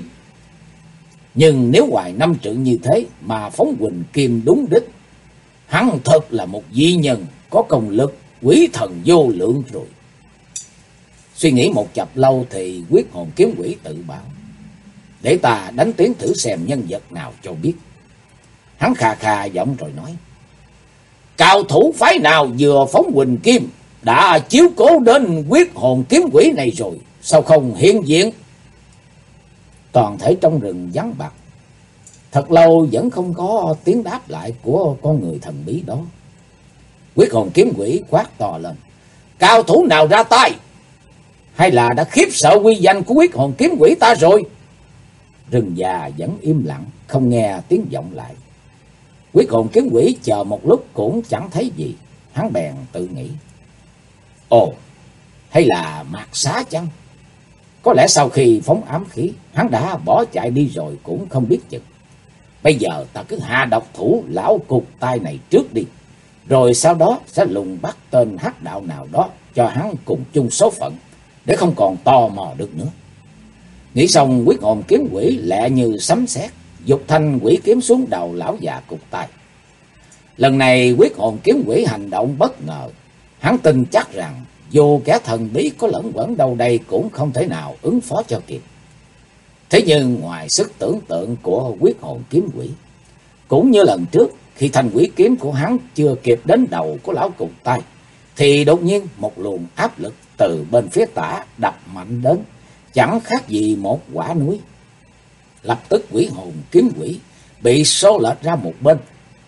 Nhưng nếu ngoài 5 trượng như thế mà phóng huỳnh kim đúng đích, hắn thật là một di nhân có công lực quỷ thần vô lượng rồi. Suy nghĩ một chập lâu thì quyết hồn kiếm quỷ tự bảo: Để ta đánh tiếng thử xem nhân vật nào cho biết. Hắn khà khà giọng rồi nói: Cao thủ phái nào vừa phóng huỳnh kim đã chiếu cố đến quyết hồn kiếm quỷ này rồi, sao không hiện diện? Toàn thể trong rừng vắng bặt, thật lâu vẫn không có tiếng đáp lại của con người thần bí đó. Quyết hồn kiếm quỷ quát to lên: cao thủ nào ra tay? Hay là đã khiếp sợ uy danh của quyết hồn kiếm quỷ ta rồi? Rừng già vẫn im lặng, không nghe tiếng vọng lại. Quyết hồn kiếm quỷ chờ một lúc cũng chẳng thấy gì. Hắn bèn tự nghĩ: ồ, hay là mạt xá chăng? Có lẽ sau khi phóng ám khí, hắn đã bỏ chạy đi rồi cũng không biết chừng. Bây giờ ta cứ hạ độc thủ lão cục tai này trước đi, rồi sau đó sẽ lùng bắt tên hắc đạo nào đó cho hắn cùng chung số phận, để không còn tò mò được nữa. Nghĩ xong, quyết hồn kiếm quỷ lẹ như sấm sét, giục thanh quỷ kiếm xuống đầu lão già cục tai. Lần này quyết hồn kiếm quỷ hành động bất ngờ. Hắn tin chắc rằng dù kẻ thần bí có lẫn quẩn đâu đây cũng không thể nào ứng phó cho kịp. Thế nhưng ngoài sức tưởng tượng của quyết hồn kiếm quỷ, cũng như lần trước khi thanh quỷ kiếm của hắn chưa kịp đến đầu của lão cục tai, thì đột nhiên một luồng áp lực từ bên phía tả đập mạnh đến, chẳng khác gì một quả núi. Lập tức quỷ hồn kiếm quỷ bị xô lệch ra một bên,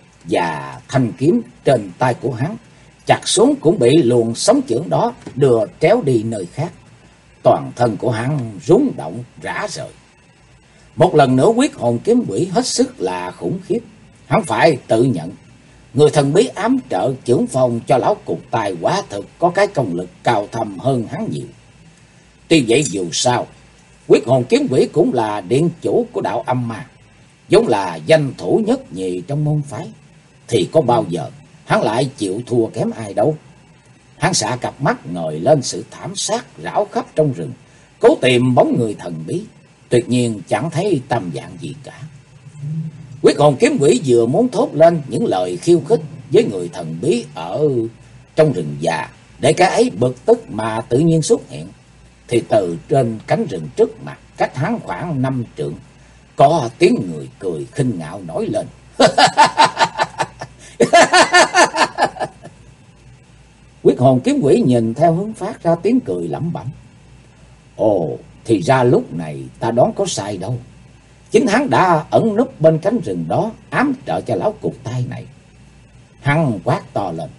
và thanh kiếm trên tay của hắn chặt xuống cũng bị luồng sóng chưởng đó đưa tréo đi nơi khác. Toàn thân của hắn rung động rã rời. Một lần nữa quyết hồn kiếm quỷ hết sức là khủng khiếp. Hắn phải tự nhận, người thần bí ám trợ chưởng phong cho lão cục tai quả thực có cái công lực cao thâm hơn hắn nhiều. Tuy vậy dù sao, quyết hồn kiếm quỷ cũng là điện chủ của đạo âm ma, vốn là danh thủ nhất nhì trong môn phái, thì có bao giờ hắn lại chịu thua kém ai đâu. Hắn xạ cặp mắt ngời lên sự thảm sát rảo khắp trong rừng, cố tìm bóng người thần bí, tuyệt nhiên chẳng thấy tâm dạng gì cả. Quyết hồn kiếm quỷ vừa muốn thốt lên những lời khiêu khích với người thần bí ở trong rừng già, để cái ấy bực tức mà tự nhiên xuất hiện, thì từ trên cánh rừng trước mặt, cách hắn khoảng 5 trượng, có tiếng người cười khinh ngạo nổi lên. Quyết hồn kiếm quỷ nhìn theo hướng phát ra tiếng cười lẩm bẩm: ồ, thì ra lúc này ta đoán có sai đâu. Chính hắn đã ẩn núp bên cánh rừng đó, ám trợ cho lão cục tai này. Hắn quát to lên: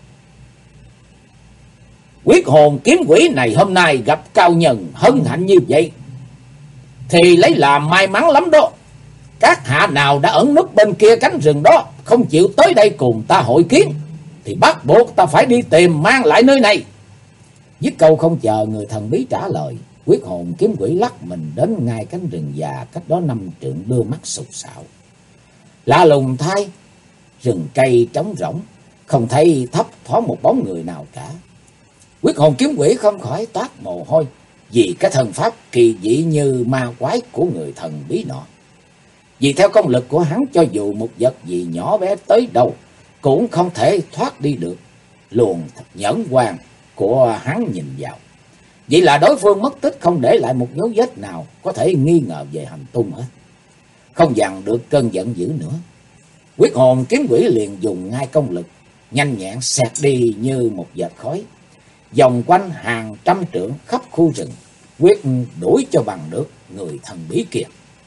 quyết hồn kiếm quỷ này hôm nay gặp cao nhân hân hạnh như vậy, thì lấy làm may mắn lắm đó. Các hạ nào đã ẩn núp bên kia cánh rừng đó, không chịu tới đây cùng ta hội kiến, thì bắt buộc ta phải đi tìm mang lại nơi này. Dứt câu không chờ người thần bí trả lời, quyết hồn kiếm quỷ lắc mình đến ngay cánh rừng già cách đó 5 trượng, đưa mắt sục sạo. Lạ lùng thay, rừng cây trống rỗng, không thấy thấp thoáng một bóng người nào cả. Quyết hồn kiếm quỷ không khỏi toát mồ hôi, vì cái thần pháp kỳ dị như ma quái của người thần bí nọ. Vì theo công lực của hắn, cho dù một vật gì nhỏ bé tới đâu cũng không thể thoát đi được luồng nhẫn quang của hắn nhìn vào. Vậy là đối phương mất tích không để lại một dấu vết nào có thể nghi ngờ về hành tung hết. Không dằn được cơn giận dữ nữa, quyết hồn kiếm quỷ liền dùng ngay công lực, nhanh nhẹn xẹt đi như một vệt khói, vòng quanh hàng trăm trượng khắp khu rừng, quyết đuổi cho bằng được người thần bí kia.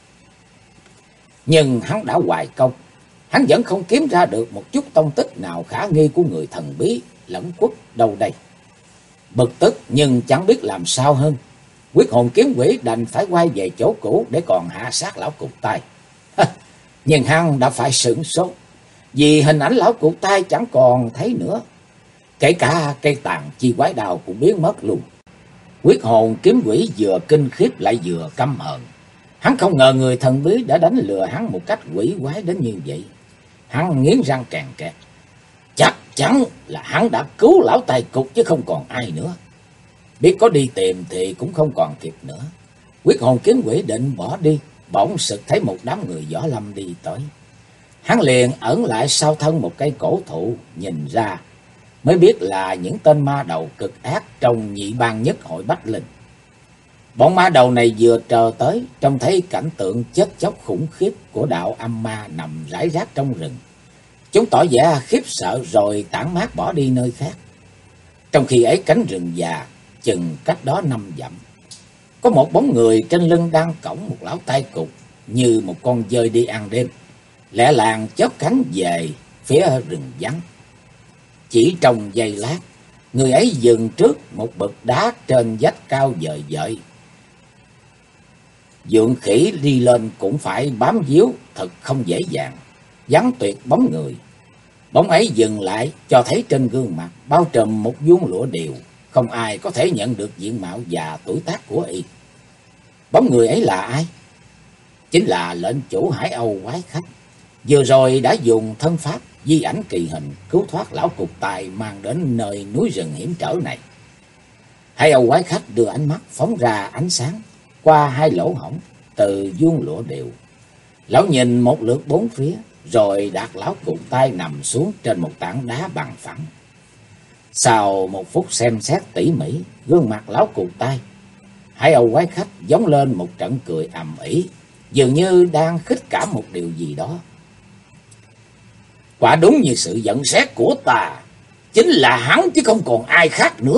Nhưng hắn đã hoài công, hắn vẫn không kiếm ra được một chút tông tích nào khả nghi của người thần bí lẫn quất đâu đây. Bực tức nhưng chẳng biết làm sao hơn, quyết hồn kiếm quỷ đành phải quay về chỗ cũ để còn hạ sát lão cục tai. Nhưng hắn đã phải sửng sốt, vì hình ảnh lão cục tai chẳng còn thấy nữa, kể cả cây tàn chi quái đào cũng biến mất luôn. Quyết hồn kiếm quỷ vừa kinh khiếp lại vừa căm hờn. Hắn không ngờ người thần bí đã đánh lừa hắn một cách quỷ quái đến như vậy. Hắn nghiến răng kèn kẹt, chắc chắn là hắn đã cứu lão tài cục chứ không còn ai nữa. Biết có đi tìm thì cũng không còn kịp nữa. Quyết hồn kiếm quỷ định bỏ đi, bỗng sực thấy một đám người võ lâm đi tới. Hắn liền ẩn lại sau thân một cây cổ thụ, nhìn ra mới biết là những tên ma đầu cực ác trong nhị bang nhất hội Bách Linh. Bọn ma đầu này vừa trờ tới, trông thấy cảnh tượng chết chóc khủng khiếp của đạo âm ma nằm rải rác trong rừng. Chúng tỏ vẻ khiếp sợ rồi tản mát bỏ đi nơi khác. Trong khi ấy, cánh rừng già chừng cách đó 5 dặm, có một bóng người trên lưng đang cõng một lão tai cục như một con dơi đi ăn đêm, lẹ làng chớp cánh về phía rừng vắng. Chỉ trong giây lát, người ấy dừng trước một bậc đá trên vách cao dời dợi. Dượng khỉ đi lên cũng phải bám víu thật không dễ dàng, vắng tuyệt bóng người. Bóng ấy dừng lại, cho thấy trên gương mặt bao trùm một vuông lụa điều, không ai có thể nhận được diện mạo và tuổi tác của y. Bóng người ấy là ai? Chính là lệnh chủ Hải Âu quái khách, vừa rồi đã dùng thân pháp di ảnh kỳ hình cứu thoát lão cục tài mang đến nơi núi rừng hiểm trở này. Hải Âu quái khách đưa ánh mắt phóng ra ánh sáng qua hai lỗ hổng từ vuông lụa đều. Lão nhìn một lượt bốn phía, rồi đặt lão cụt tay nằm xuống trên một tảng đá bằng phẳng. Sau một phút xem xét tỉ mỉ gương mặt lão cụt tay, Hải Âu quái khách giống lên một trận cười ầm ĩ, dường như đang khích cảm một điều gì đó. Quả đúng như sự nhận xét của ta, chính là hắn chứ không còn ai khác nữa.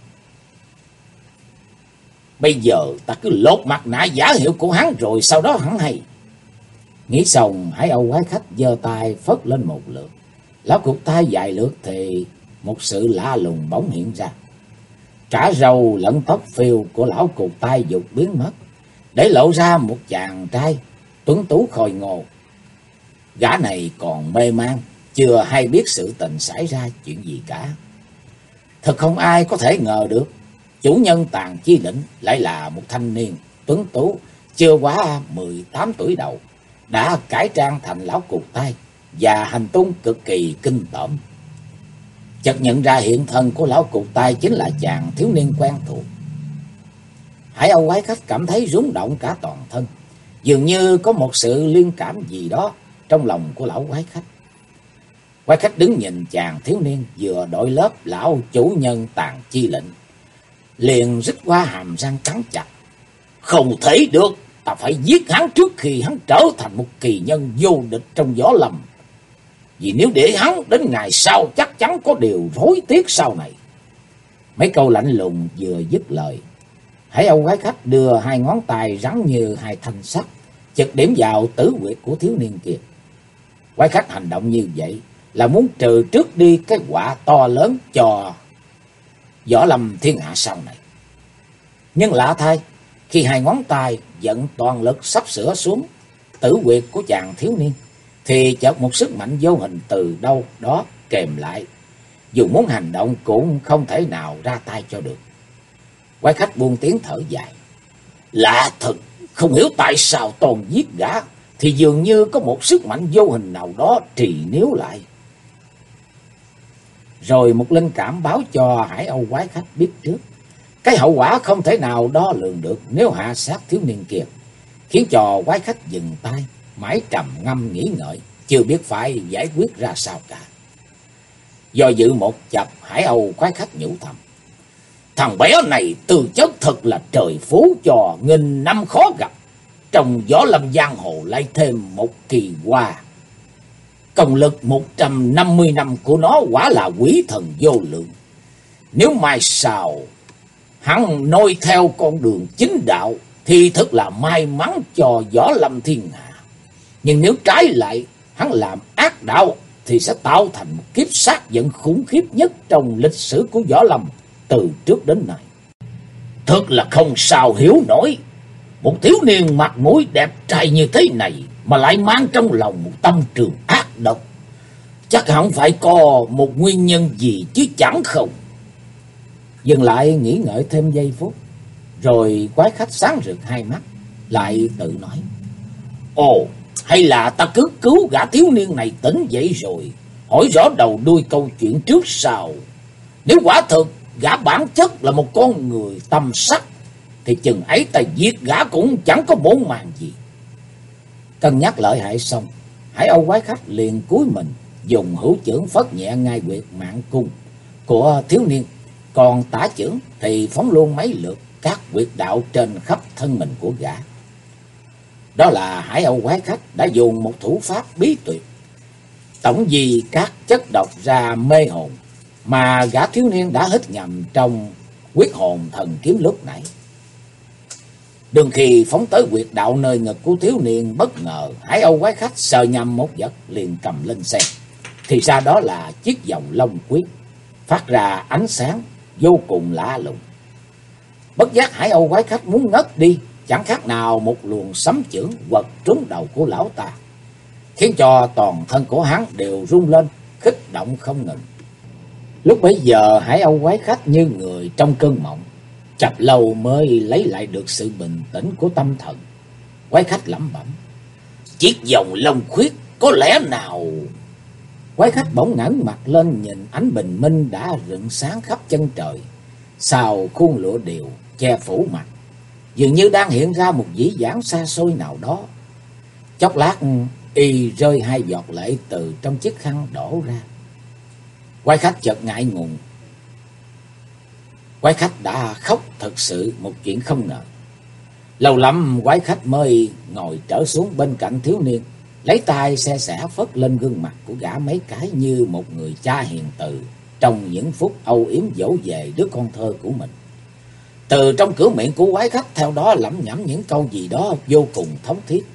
Bây giờ ta cứ lột mặt nạ giả hiệu của hắn rồi sau đó hắn hay. Nghĩ xong, Hải Âu quái khách giơ tay phất lên một lượt. Lão cụt tay vài lượt thì một sự lạ lùng bỗng hiện ra. Cả râu lẫn tóc phiêu của lão cụt tay dục biến mất, để lộ ra một chàng trai tuấn tú khôi ngô. Gã này còn mê man, chưa hay biết sự tình xảy ra chuyện gì cả. Thật không ai có thể ngờ được chủ nhân Tàn Chi Lĩnh lại là một thanh niên tuấn tú chưa quá 18 tuổi đầu, đã cải trang thành lão cụt tay và hành tung cực kỳ kinh tởm. Chợt nhận ra hiện thân của lão cụt tay chính là chàng thiếu niên quen thuộc. Hải Âu quái khách cảm thấy rung động cả toàn thân, dường như có một sự liên cảm gì đó trong lòng của lão quái khách. Quái khách đứng nhìn chàng thiếu niên vừa đội lớp lão chủ nhân Tàn Chi Lĩnh, liền rít qua hàm răng cắn chặt. Không thể được, ta phải giết hắn trước khi hắn trở thành một kỳ nhân vô địch trong võ lâm. Vì nếu để hắn đến ngày sau chắc chắn có điều rối tiếc sau này. Mấy câu lạnh lùng vừa dứt lời, Hải Âu quái khách đưa hai ngón tay rắn như hai thanh sắt, chực điểm vào tử huyệt của thiếu niên kia. Quái khách hành động như vậy là muốn trừ trước đi cái họa to lớn cho võ lâm thiên hạ sau này. Nhưng lạ thay, khi hai ngón tay vận toàn lực sắp sửa xuống tử huyệt của chàng thiếu niên, thì chợt một sức mạnh vô hình từ đâu đó kèm lại, dù muốn hành động cũng không thể nào ra tay cho được. Quái khách buông tiếng thở dài. Lạ thật, không hiểu tại sao toàn giết gã thì dường như có một sức mạnh vô hình nào đó trì níu lại. Rồi một linh cảm báo cho Hải Âu quái khách biết trước cái hậu quả không thể nào đo lường được nếu hạ sát thiếu niên kia, khiến cho quái khách dừng tay, mãi trầm ngâm nghĩ ngợi, chưa biết phải giải quyết ra sao cả. Do dự một chập, Hải Âu quái khách nhủ thầm. Thằng bé này tư chất thật là trời phú cho nghìn năm khó gặp. Trong võ lâm giang hồ lại thêm một kỳ hoa. Công lực 150 năm của nó quả là quý thần vô lượng. Nếu mai sau hắn noi theo con đường chính đạo thì thật là may mắn cho võ lâm thiên hạ. Nhưng nếu trái lại hắn làm ác đạo thì sẽ tạo thành một kiếp sát giận khủng khiếp nhất trong lịch sử của võ lâm từ trước đến nay. Thật là không sao hiểu nổi. Một thiếu niên mặt mũi đẹp trai như thế này mà lại mang trong lòng một tâm trường ác độc. Chắc hẳn phải có một nguyên nhân gì chứ chẳng không. Dừng lại nghĩ ngợi thêm giây phút, rồi quái khách sáng rực hai mắt, lại tự nói. Ồ, hay là ta cứ cứu gã thiếu niên này tỉnh dậy rồi hỏi rõ đầu đuôi câu chuyện trước sau. Nếu quả thực gã bản chất là một con người tâm sắc thì chừng ấy ta giết gã cũng chẳng có bổn màng gì. Cân nhắc lợi hại xong, Hải Âu quái khách liền cúi mình, dùng hữu chưởng phất nhẹ ngay huyệt mạng cung của thiếu niên, còn tả chưởng thì phóng luôn mấy lượt các huyệt đạo trên khắp thân mình của gã. Đó là Hải Âu quái khách đã dùng một thủ pháp bí tuyệt, tổng di các chất độc ra mê hồn mà gã thiếu niên đã hít nhầm trong quyết hồn thần kiếm lúc nãy. Đương khi phóng tới huyệt đạo nơi ngực của thiếu niên, bất ngờ Hải Âu quái khách sờ nhầm một vật liền cầm lên xem, thì ra đó là chiếc vòng long quyết. phát ra ánh sáng vô cùng lạ lùng. Bất giác Hải Âu quái khách muốn ngất đi, chẳng khác nào một luồng sấm chưởng quật trúng đầu của lão ta, khiến cho toàn thân của hắn đều rung lên, kích động không ngừng. Lúc bấy giờ Hải Âu quái khách như người trong cơn mộng, chập lâu mới lấy lại được sự bình tĩnh của tâm thần. Quái khách lẩm bẩm: chiếc vòng long khuyết có lẽ nào... Quái khách bỗng ngẩng mặt lên nhìn ánh bình minh đã rực sáng khắp chân trời, sau khuôn lụa điều che phủ mặt, dường như đang hiện ra một dĩ vãng xa xôi nào đó. Chốc lát y rơi hai giọt lệ từ trong chiếc khăn đổ ra. Quái khách chợt ngại ngùng. Quái khách đã khóc thật sự, một chuyện không ngờ. Lâu lắm quái khách mới ngồi trở xuống bên cạnh thiếu niên, lấy tay se sẻ phất lên gương mặt của gã mấy cái như một người cha hiền từ trong những phút âu yếm dỗ về đứa con thơ của mình. Từ trong cửa miệng của quái khách theo đó lẩm nhẩm những câu gì đó vô cùng thống thiết.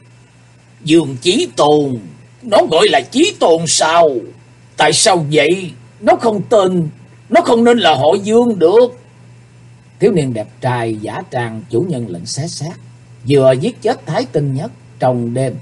Dương Chí Tôn, nó gọi là Chí Tôn sao? Tại sao vậy? Nó không nên là họ Dương được. Thiếu niên đẹp trai giả trang chủ nhân lệnh xé xác, vừa giết chết Thái Tinh Nhất trong đêm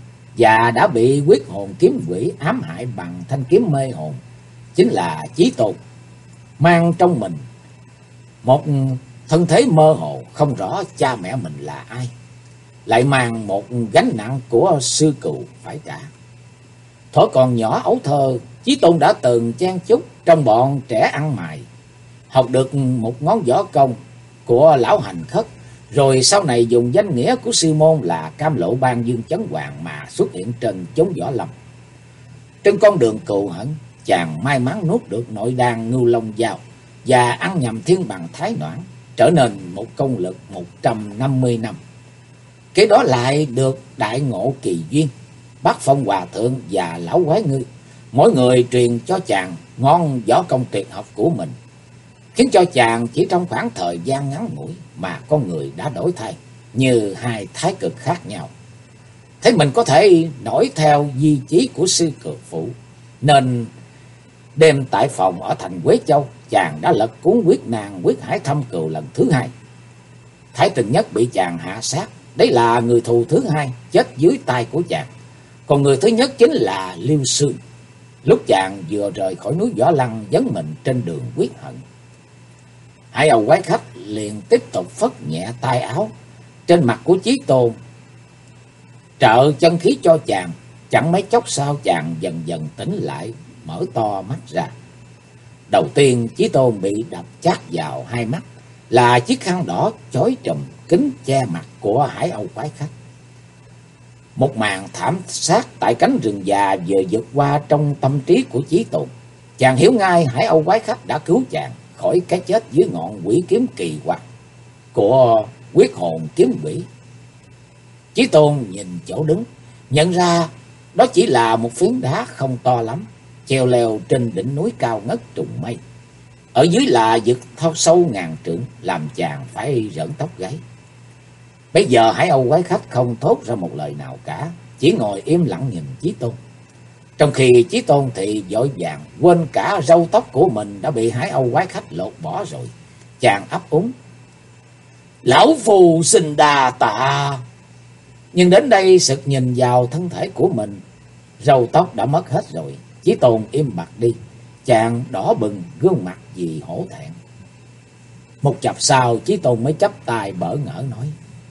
và đã bị quyết hồn kiếm quỷ ám hại bằng thanh kiếm mê hồn, chính là Chí Tôn, mang trong mình một thân thế mơ hồ, không rõ cha mẹ mình là ai, lại mang một gánh nặng của sư cừu phải trả. Thuở còn nhỏ ấu thơ, Chí Tôn đã từng chen chúc trong bọn trẻ ăn mày, học được một ngón võ công của lão Hành Khất, rồi sau này dùng danh nghĩa của sư môn là Cam Lộ Bang Dương Chấn Hoàng mà xuất hiện trên chốn võ lâm. Trên con đường cừu hận, chàng may mắn nuốt được nội đan Ngưu Long Dao và ăn nhầm thiên bằng Thái Noãn, trở nên một công lực 150 năm. Kế đó lại được đại ngộ kỳ duyên, Bát Phong Hòa Thượng và lão Quái Ngư, mỗi người truyền cho chàng ngon võ công tuyệt học của mình, khiến cho chàng chỉ trong khoảng thời gian ngắn ngủi mà con người đã đổi thay như hai thái cực khác nhau. Thấy mình có thể nổi theo di chí của sư cừu phụ, nên đêm tại phòng ở thành Quế Châu, chàng đã lật cuốn quyết nàng quyết hải thâm cừu lần thứ hai. Thái Tinh Nhất bị chàng hạ sát, đấy là người thù thứ hai chết dưới tay của chàng. Còn người thứ nhất chính là Liêu Sương, lúc chàng vừa rời khỏi núi Võ Lăng dấn mình trên đường quyết hận. Hải Âu quái khách liền tiếp tục phất nhẹ tay áo trên mặt của Chí Tôn, trợ chân khí cho chàng. Chẳng mấy chốc sau, chàng dần dần tỉnh lại, mở to mắt ra. Đầu tiên Chí Tôn bị đập chát vào hai mắt là chiếc khăn đỏ chói trùm kín che mặt của Hải Âu quái khách. Một màn thảm sát tại cánh rừng già vừa vượt qua trong tâm trí của Chí Tôn. Chàng hiểu ngay Hải Âu quái khách đã cứu chàng khỏi cái chết dưới ngọn quỷ kiếm kỳ quặc của quyết hồn kiếm quỷ. Chí Tôn nhìn chỗ đứng, nhận ra đó chỉ là một phiến đá không to lắm, treo leo trên đỉnh núi cao ngất trùng mây. Ở dưới là vực thao sâu ngàn trượng, làm chàng phải rợn tóc gáy. Bây giờ Hải Âu quái khách không thốt ra một lời nào cả, chỉ ngồi im lặng nhìn Chí Tôn. Trong khi Chí Tôn thì vội vàng quên cả râu tóc của mình đã bị Hải Âu quái khách lột bỏ rồi. Chàng ấp úng: lão phù xin đà tạ. Nhưng đến đây sực nhìn vào thân thể của mình, râu tóc đã mất hết rồi. Chí Tôn im bặt đi, chàng đỏ bừng gương mặt vì hổ thẹn. Một chập sau, Chí Tôn mới chắp tay bỡ ngỡ nói: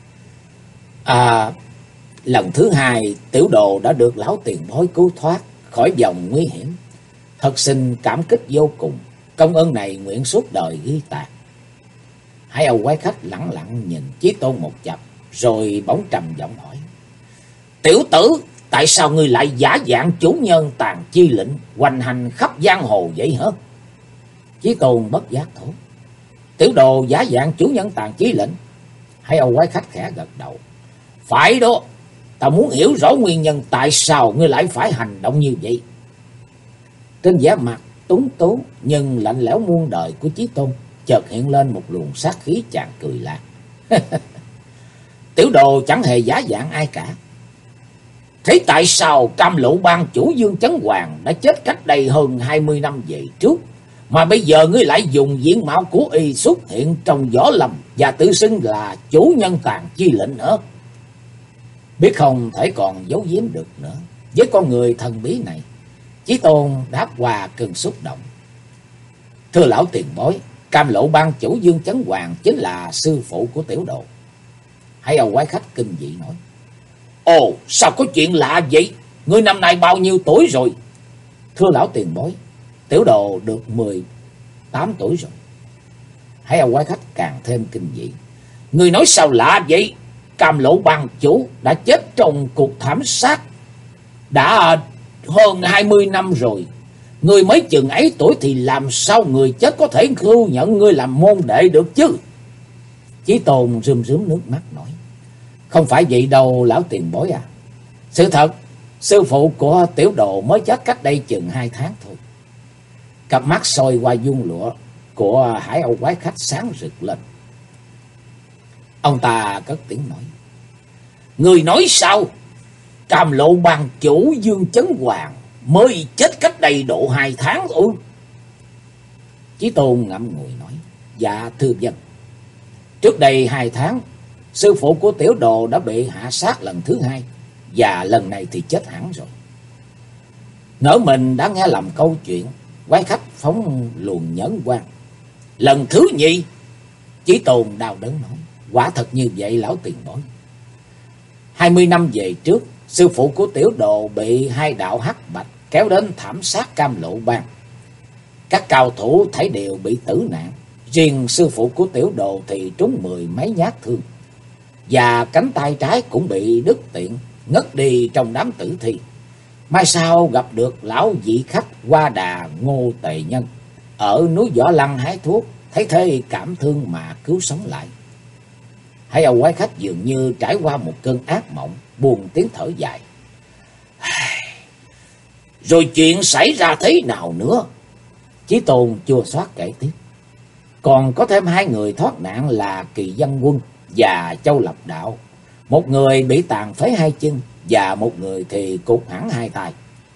lần thứ hai tiểu đồ đã được lão tiền bối cứu thoát khỏi vòng nguy hiểm, thật xin cảm kích vô cùng. Công ơn này nguyện suốt đời ghi tạc. Hải Âu quái khách lẳng lặng nhìn Chí Tôn một chập, rồi bỗng trầm giọng hỏi: tiểu tử, tại sao ngươi lại giả dạng chủ nhân Tàn Chi Lệnh hoành hành khắp giang hồ vậy hả? Chí Tôn bất giác thốt: tiểu đồ giả dạng chủ nhân Tàn Chi Lệnh? Hải Âu quái khách khẽ gật đầu: phải đó, ta muốn hiểu rõ nguyên nhân tại sao ngươi lại phải hành động như vậy. Trên vẻ mặt túng tú nhưng lạnh lẽo muôn đời của Chí Tôn chợt hiện lên một luồng sát khí. Chàng cười lạc: tiểu đồ chẳng hề giả dạng ai cả. Thế tại sao Cam Lộ Bang chủ Dương Chấn Hoàng đã chết cách đây hơn 20 năm về trước, Mà bây giờ ngươi lại dùng diện mạo của y xuất hiện trong võ lâm và tự xưng là chủ nhân Tàn Chi lệnh nữa. Biết không thể còn giấu giếm được nữa. Với con người thần bí này, Chí Tôn đáp qua cơn xúc động. Thưa lão tiền bối, Cam Lộ Bang chủ Dương Chấn Hoàng chính là sư phụ của tiểu đồ. Hải Âu quái khách kinh dị nói. Ồ, sao có chuyện lạ vậy? Ngươi năm nay bao nhiêu tuổi rồi? Thưa lão tiền bối, tiểu đồ được 18 tuổi rồi. Hải Âu quái khách càng thêm kinh dị. Ngươi nói sao lạ vậy? Cam Lộ Bang chủ đã chết trong cuộc thảm sát đã hơn 20 năm rồi. Ngươi mới chừng ấy tuổi thì làm sao người chết có thể thu nhận ngươi làm môn đệ được chứ? Chí Tôn rơm rớm nước mắt nói. Không phải vậy đâu lão tiền bối à. Sự thật, sư phụ của tiểu đồ mới chết cách đây chừng 2 tháng thôi. Cặp mắt soi qua dung lụa của Hải Âu quái khách sáng rực lên. Ông ta cất tiếng nói. Người nói sao? Cam Lộ Bang chủ Dương Chấn Hoàng mới chết cách đây độ 2 tháng ư? Chí Tôn ngậm ngùi nói. Dạ thưa dân. Trước đây 2 tháng, sư phụ của tiểu đồ đã bị hạ sát lần thứ 2. Và lần này thì chết hẳn rồi. Ngỡ mình đã nghe lầm câu chuyện, quái khách phóng luồng nhẫn quang. Lần thứ nhì? Chí Tôn đau đớn nói. Quả thật như vậy lão tiền bối. 20 năm về trước, sư phụ của tiểu đồ bị 2 đạo hắc bạch kéo đến thảm sát Cam Lộ Bang. Các cao thủ thấy đều bị tử nạn. Riêng sư phụ của tiểu đồ thì trúng 10 mấy nhát thương. Và cánh tay trái cũng bị đứt tiện, ngất đi trong đám tử thi. Mai sau gặp được lão vị khách Hoa Đà Ngô Tề Nhân ở núi Võ Lăng hái thuốc, thấy thế cảm thương mà cứu sống lại. Hải Âu quái khách dường như trải qua một cơn ác mộng, buồn tiếng thở dài. Rồi chuyện xảy ra thế nào nữa? Chí Tôn chua xót kể tiếp. Còn có thêm 2 người thoát nạn là Kỳ Văn Quân và Châu Lập Đạo. Một người bị tàn phế 2 chân và một người thì cụt hẳn 2 tay.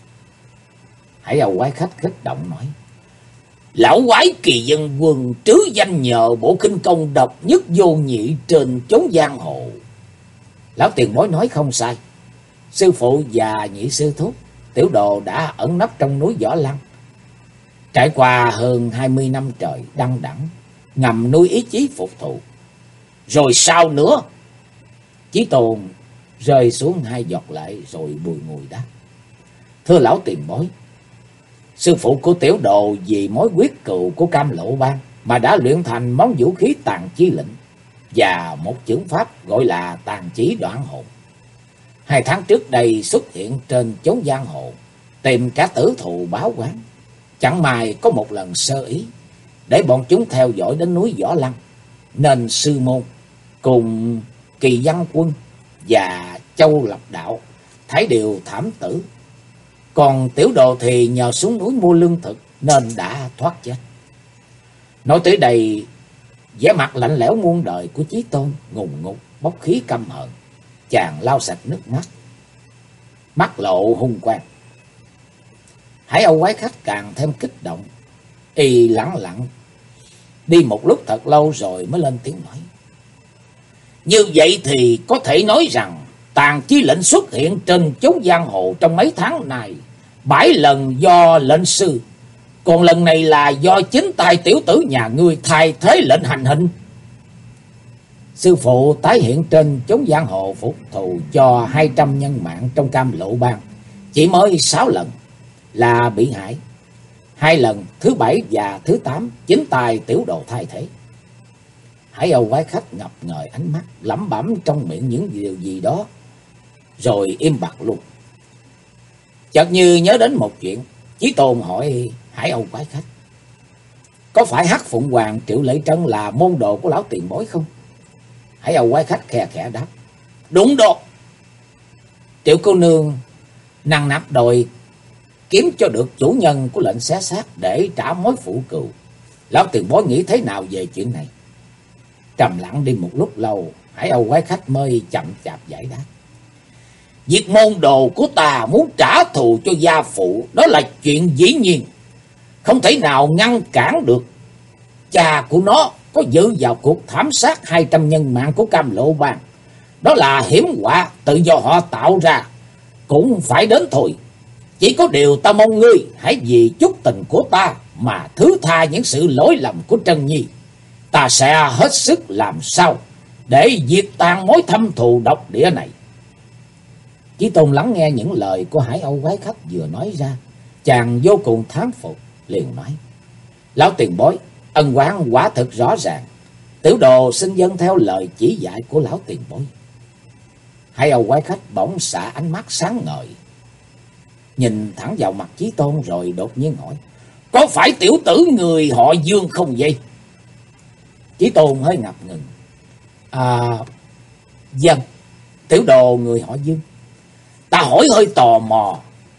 Hải Âu quái khách kích động nói. Lão quái Kỳ Văn Quân trứ danh nhờ bộ khinh công độc nhất vô nhị trên chốn giang hồ. Lão tiền bối nói không sai. Sư phụ và nhị sư thúc tiểu đồ đã ẩn nấp trong núi Võ Lăng. Trải qua hơn 20 năm trời đăng đẳng, ngầm nuôi ý chí phục thù. Rồi sao nữa? Chí Tôn rơi xuống 2 giọt lệ rồi bùi ngùi đáp. Thưa lão tiền bối, sư phụ của tiểu đồ vì mối quyết cừu của Cam Lộ Bang mà đã luyện thành món vũ khí Tàn Chi lệnh và một chưởng pháp gọi là Tàn Chỉ Đoạn Hồn. 2 tháng trước đây xuất hiện trên chốn giang hồ, tìm cả tử thù báo oán. Chẳng may có một lần sơ ý, để bọn chúng theo dõi đến núi Võ Lăng, nên sư môn cùng Kỳ Văn Quân và Châu Lập Đạo thấy đều thảm tử. Còn tiểu đồ thì nhờ xuống núi mua lương thực nên đã thoát chết. Nói tới đây, vẻ mặt lạnh lẽo muôn đời của Chí Tôn ngùng ngục bốc khí căm hận. Chàng lau sạch nước mắt, mắt lộ hung quang. Hải Âu quái khách càng thêm kích động. Y lẳng lặng đi một lúc thật lâu rồi mới lên tiếng nói. Như vậy thì có thể nói rằng Tàn Chi lệnh xuất hiện trên chốn giang hồ trong mấy tháng này 7 lần do lệnh sư, còn lần này là do chính tay tiểu tử nhà ngươi thay thế lệnh hành hình. Sư phụ tái hiện trên chốn giang hồ phục thù cho 200 nhân mạng trong Cam Lộ Bang chỉ mới 6 lần là bị hại. 2 lần thứ 7 và thứ 8 chính tay tiểu đồ thay thế. Hải Âu quái khách ngập ngời ánh mắt, lẩm bẩm trong miệng những điều gì đó rồi im bặt luôn. Chợt như nhớ đến một chuyện, Chí Tôn hỏi Hải Âu quái khách. Có phải Hắc Phụng Hoàng Triệu Lệ Trân là môn đồ của lão tiền bối không? Hải Âu quái khách khe khẽ đáp. Đúng đó. Triệu cô nương năng nạp đòi kiếm cho được chủ nhân của lệnh xé xác để trả mối phụ cừu. Lão tiền bối nghĩ thế nào về chuyện này? Trầm lặng đi một lúc lâu, Hải Âu quái khách mới chậm chạp giải đáp. Việc môn đồ của ta muốn trả thù cho gia phụ, đó là chuyện dĩ nhiên. không thể nào ngăn cản được. Cha của nó có dự vào cuộc thảm sát 200 nhân mạng của Cam Lộ Bang. Đó là hiểm họa tự do họ tạo ra, cũng phải đến thôi. Chỉ có điều ta mong ngươi hãy vì chút tình của ta mà thứ tha những sự lỗi lầm của Trân Nhi. Ta sẽ hết sức làm sao để diệt tan mối thâm thù độc địa này. Chí Tôn lắng nghe những lời của Hải Âu quái khách vừa nói ra, chàng vô cùng thán phục, liền nói: Lão tiền bối, ân oán quả thực rõ ràng. Tiểu đồ xin vâng theo lời chỉ dạy của lão tiền bối. Hải Âu quái khách bỗng xả ánh mắt sáng ngời, nhìn thẳng vào mặt Chí Tôn rồi đột nhiên hỏi: Có phải tiểu tử người họ Dương không vậy? Chí Tôn hơi ngập ngừng: Vâng, tiểu đồ người họ Dương. Ta hỏi hơi tò mò.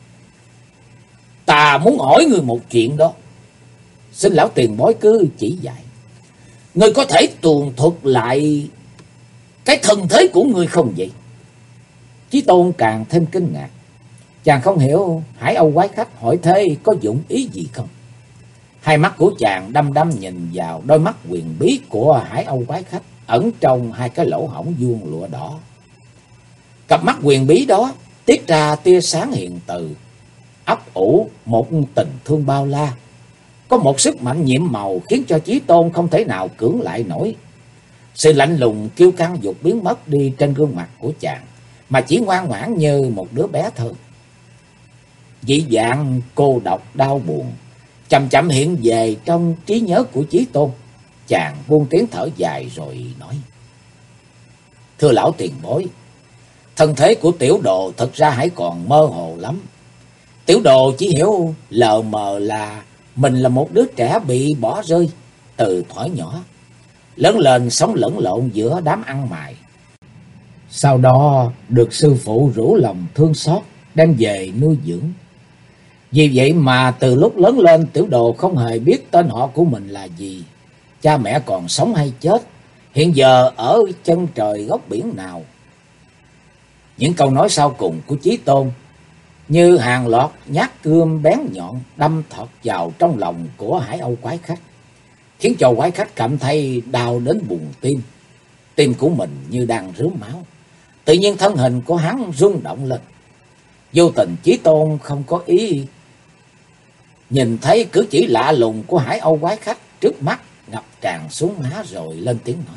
Ta muốn hỏi ngươi một chuyện đó. Xin lão tiền bối cứ chỉ dạy. Ngươi có thể tường thuật lại cái thân thế của ngươi không vậy? Chí Tôn càng thêm kinh ngạc. Chàng không hiểu Hải Âu quái khách hỏi thế có dụng ý gì không. Hai mắt của chàng đăm đăm nhìn vào đôi mắt huyền bí của Hải Âu quái khách ẩn trong hai cái lỗ hổng vuông lụa đỏ. Cặp mắt huyền bí đó tiết ra tia sáng hiền từ, ấp ủ một tình thương bao la. Có một sức mạnh nhiệm màu khiến cho Chí Tôn không thể nào cưỡng lại nổi. Sự lạnh lùng kiêu căng vụt biến mất đi trên gương mặt của chàng, mà chỉ ngoan ngoãn như một đứa bé thơ. Dị dạng cô độc đau buồn chậm chậm hiện về trong trí nhớ của Chí Tôn. Chàng buông tiếng thở dài rồi nói: Thưa lão tiền bối, thân thế của tiểu đồ thật ra hãy còn mơ hồ lắm. Tiểu đồ chỉ hiểu lờ mờ là mình là một đứa trẻ bị bỏ rơi từ thuở nhỏ, lớn lên sống lẫn lộn giữa đám ăn mày. Sau đó được sư phụ rủ lòng thương xót đem về nuôi dưỡng. Vì vậy mà từ lúc lớn lên, tiểu đồ không hề biết tên họ của mình là gì, cha mẹ còn sống hay chết, hiện giờ ở chân trời góc biển nào. Những câu nói sau cùng của Chí Tôn như hàng loạt nhát cương bén nhọn đâm thọt vào trong lòng của Hải Âu quái khách, khiến cho quái khách cảm thấy đau đến buồn tim. Tim của mình như đang rướm máu. Tự nhiên thân hình của hắn rung động lên. Vô tình Chí Tôn không có ý nhìn thấy cử chỉ lạ lùng của Hải Âu quái khách, trước mắt ngập tràn xuống má rồi lên tiếng nói: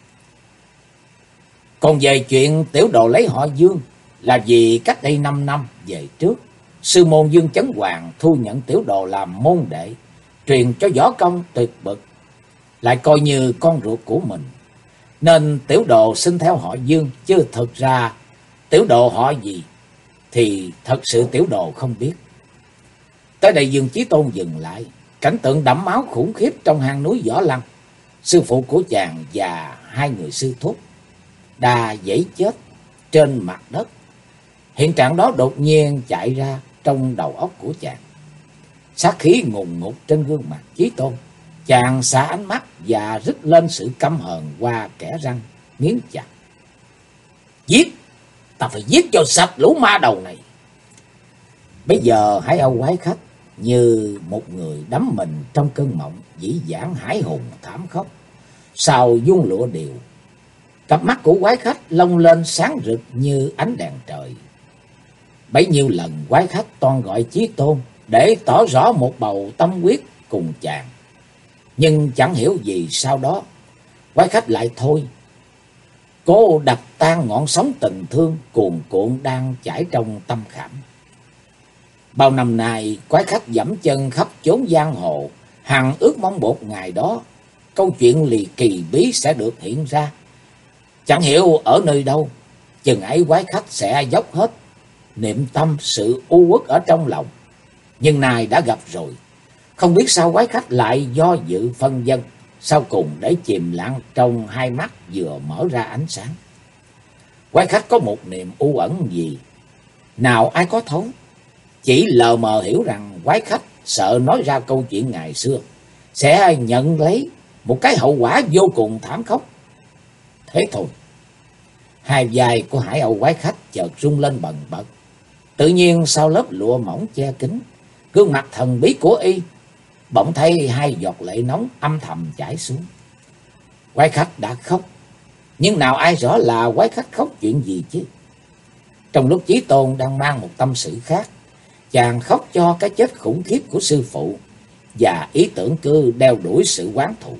Còn về chuyện tiểu đồ lấy họ Dương, là vì cách đây 5 năm về trước, sư môn Dương Chấn Hoàng thu nhận tiểu đồ làm môn đệ, truyền cho võ công tuyệt bậc, lại coi như con ruột của mình. Nên tiểu đồ xin theo họ Dương, chứ thực ra tiểu đồ họ gì thì thật sự tiểu đồ không biết. Tới đây Dương Chí Tôn dừng lại. Cảnh tượng đẫm máu khủng khiếp trong hang núi Võ Lăng. Sư phụ của chàng và hai người sư thúc đà dãy chết trên mặt đất. Hiện trạng đó đột nhiên chạy ra trong đầu óc của chàng. Sát khí ngùn ngụt trên gương mặt Chí Tôn. Chàng xả ánh mắt và rít lên sự căm hờn qua kẽ răng nghiến chặt: Giết! Ta phải giết cho sạch lũ ma đầu này. Bây giờ Hải Âu quái khách như một người đắm mình trong cơn mộng dĩ vãng hải hùng thảm khốc. Sau vuông lụa điều, cặp mắt của quái khách long lên sáng rực như ánh đèn trời. Bấy nhiêu lần quái khách toan gọi Chí Tôn để tỏ rõ một bầu tâm quyết cùng chàng, nhưng chẳng hiểu gì sau đó quái khách lại thôi. Cố đập tan ngọn sóng tình thương cuồn cuộn đang chảy trong tâm khảm. Bao năm nay quái khách dẫm chân khắp chốn giang hồ, hằng ước mong một ngày đó câu chuyện lì kỳ bí sẽ được hiện ra. Chẳng hiểu ở nơi đâu, chừng ấy quái khách sẽ dốc hết niệm tâm sự u uất ở trong lòng. Nhưng nay đã gặp rồi, không biết sao quái khách lại do dự phân vân, sau cùng để chìm lặng trong hai mắt vừa mở ra ánh sáng. Quái khách có một niềm u ẩn gì, nào ai có thấu. Chỉ lờ mờ hiểu rằng quái khách sợ nói ra câu chuyện ngày xưa sẽ nhận lấy một cái hậu quả vô cùng thảm khốc. Thế thôi. Hai vai của Hải Âu quái khách chợt rung lên bần bật. Tự nhiên sau lớp lụa mỏng che kín, gương mặt thần bí của y bỗng thấy hai giọt lệ nóng âm thầm chảy xuống. Quái khách đã khóc, nhưng nào ai rõ là quái khách khóc chuyện gì chứ. Trong lúc Chí Tôn đang mang một tâm sự khác, chàng khóc cho cái chết khủng khiếp của sư phụ và ý tưởng cứ đeo đuổi sự oán thù.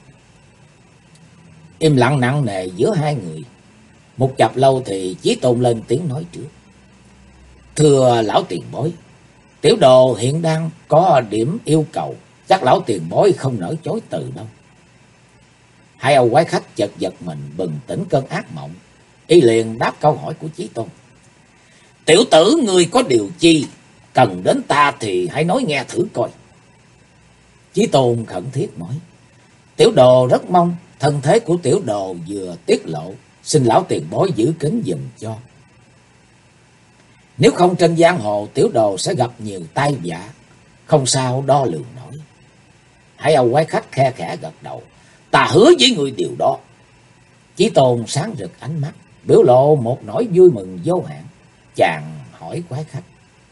Im lặng nặng nề giữa hai người. Một chập lâu thì Chí Tôn lên tiếng nói trước. Thưa lão tiền bối, tiểu đồ hiện đang có điểm yêu cầu, chắc lão tiền bối không nỡ chối từ đâu. Hai ông quái khách chợt giật mình bừng tỉnh cơn ác mộng, y liền đáp câu hỏi của Chí Tôn. Tiểu tử ngươi có điều chi cần đến ta thì hãy nói nghe thử coi. Chí Tôn khẩn thiết nói. Tiểu đồ rất mong thân thế của tiểu đồ vừa tiết lộ, xin lão tiền bối giữ kín giùm cho. Nếu không trên giang hồ tiểu đồ sẽ gặp nhiều tai vạ, không sao đo lường nổi. Hai ông quái khách khe khẽ gật đầu. Ta hứa với người điều đó. Chí Tôn sáng rực ánh mắt, biểu lộ một nỗi vui mừng vô hạn. Chàng hỏi quái khách.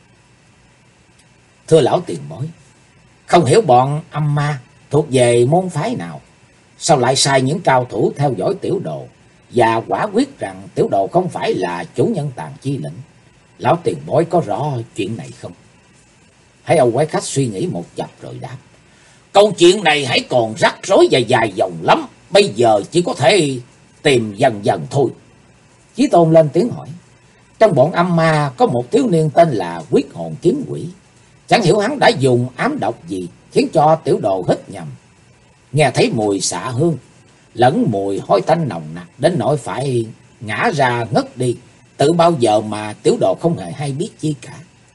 Thưa lão tiền bối, không hiểu bọn âm ma thuộc về môn phái nào, sao lại sai những cao thủ theo dõi tiểu đồ và quả quyết rằng tiểu đồ không phải là chủ nhân Tàn Chi Lĩnh? Lão tiền bối có rõ chuyện này không? Hai ông quái khách suy nghĩ một chập rồi đáp. Câu chuyện này hãy còn rắc rối và dài dòng lắm, bây giờ chỉ có thể tìm dần dần thôi. Chí Tôn lên tiếng hỏi. Trong bọn âm ma có một thiếu niên tên là Quyết Hồn Kiếm Quỷ. Chẳng hiểu hắn đã dùng ám độc gì khiến cho tiểu đồ hít nhầm, nghe thấy mùi xạ hương lẫn mùi hôi tanh nồng nặc đến nỗi phải ngã ra ngất đi. Từ bao giờ mà tiểu đồ không hề hay biết chi cả.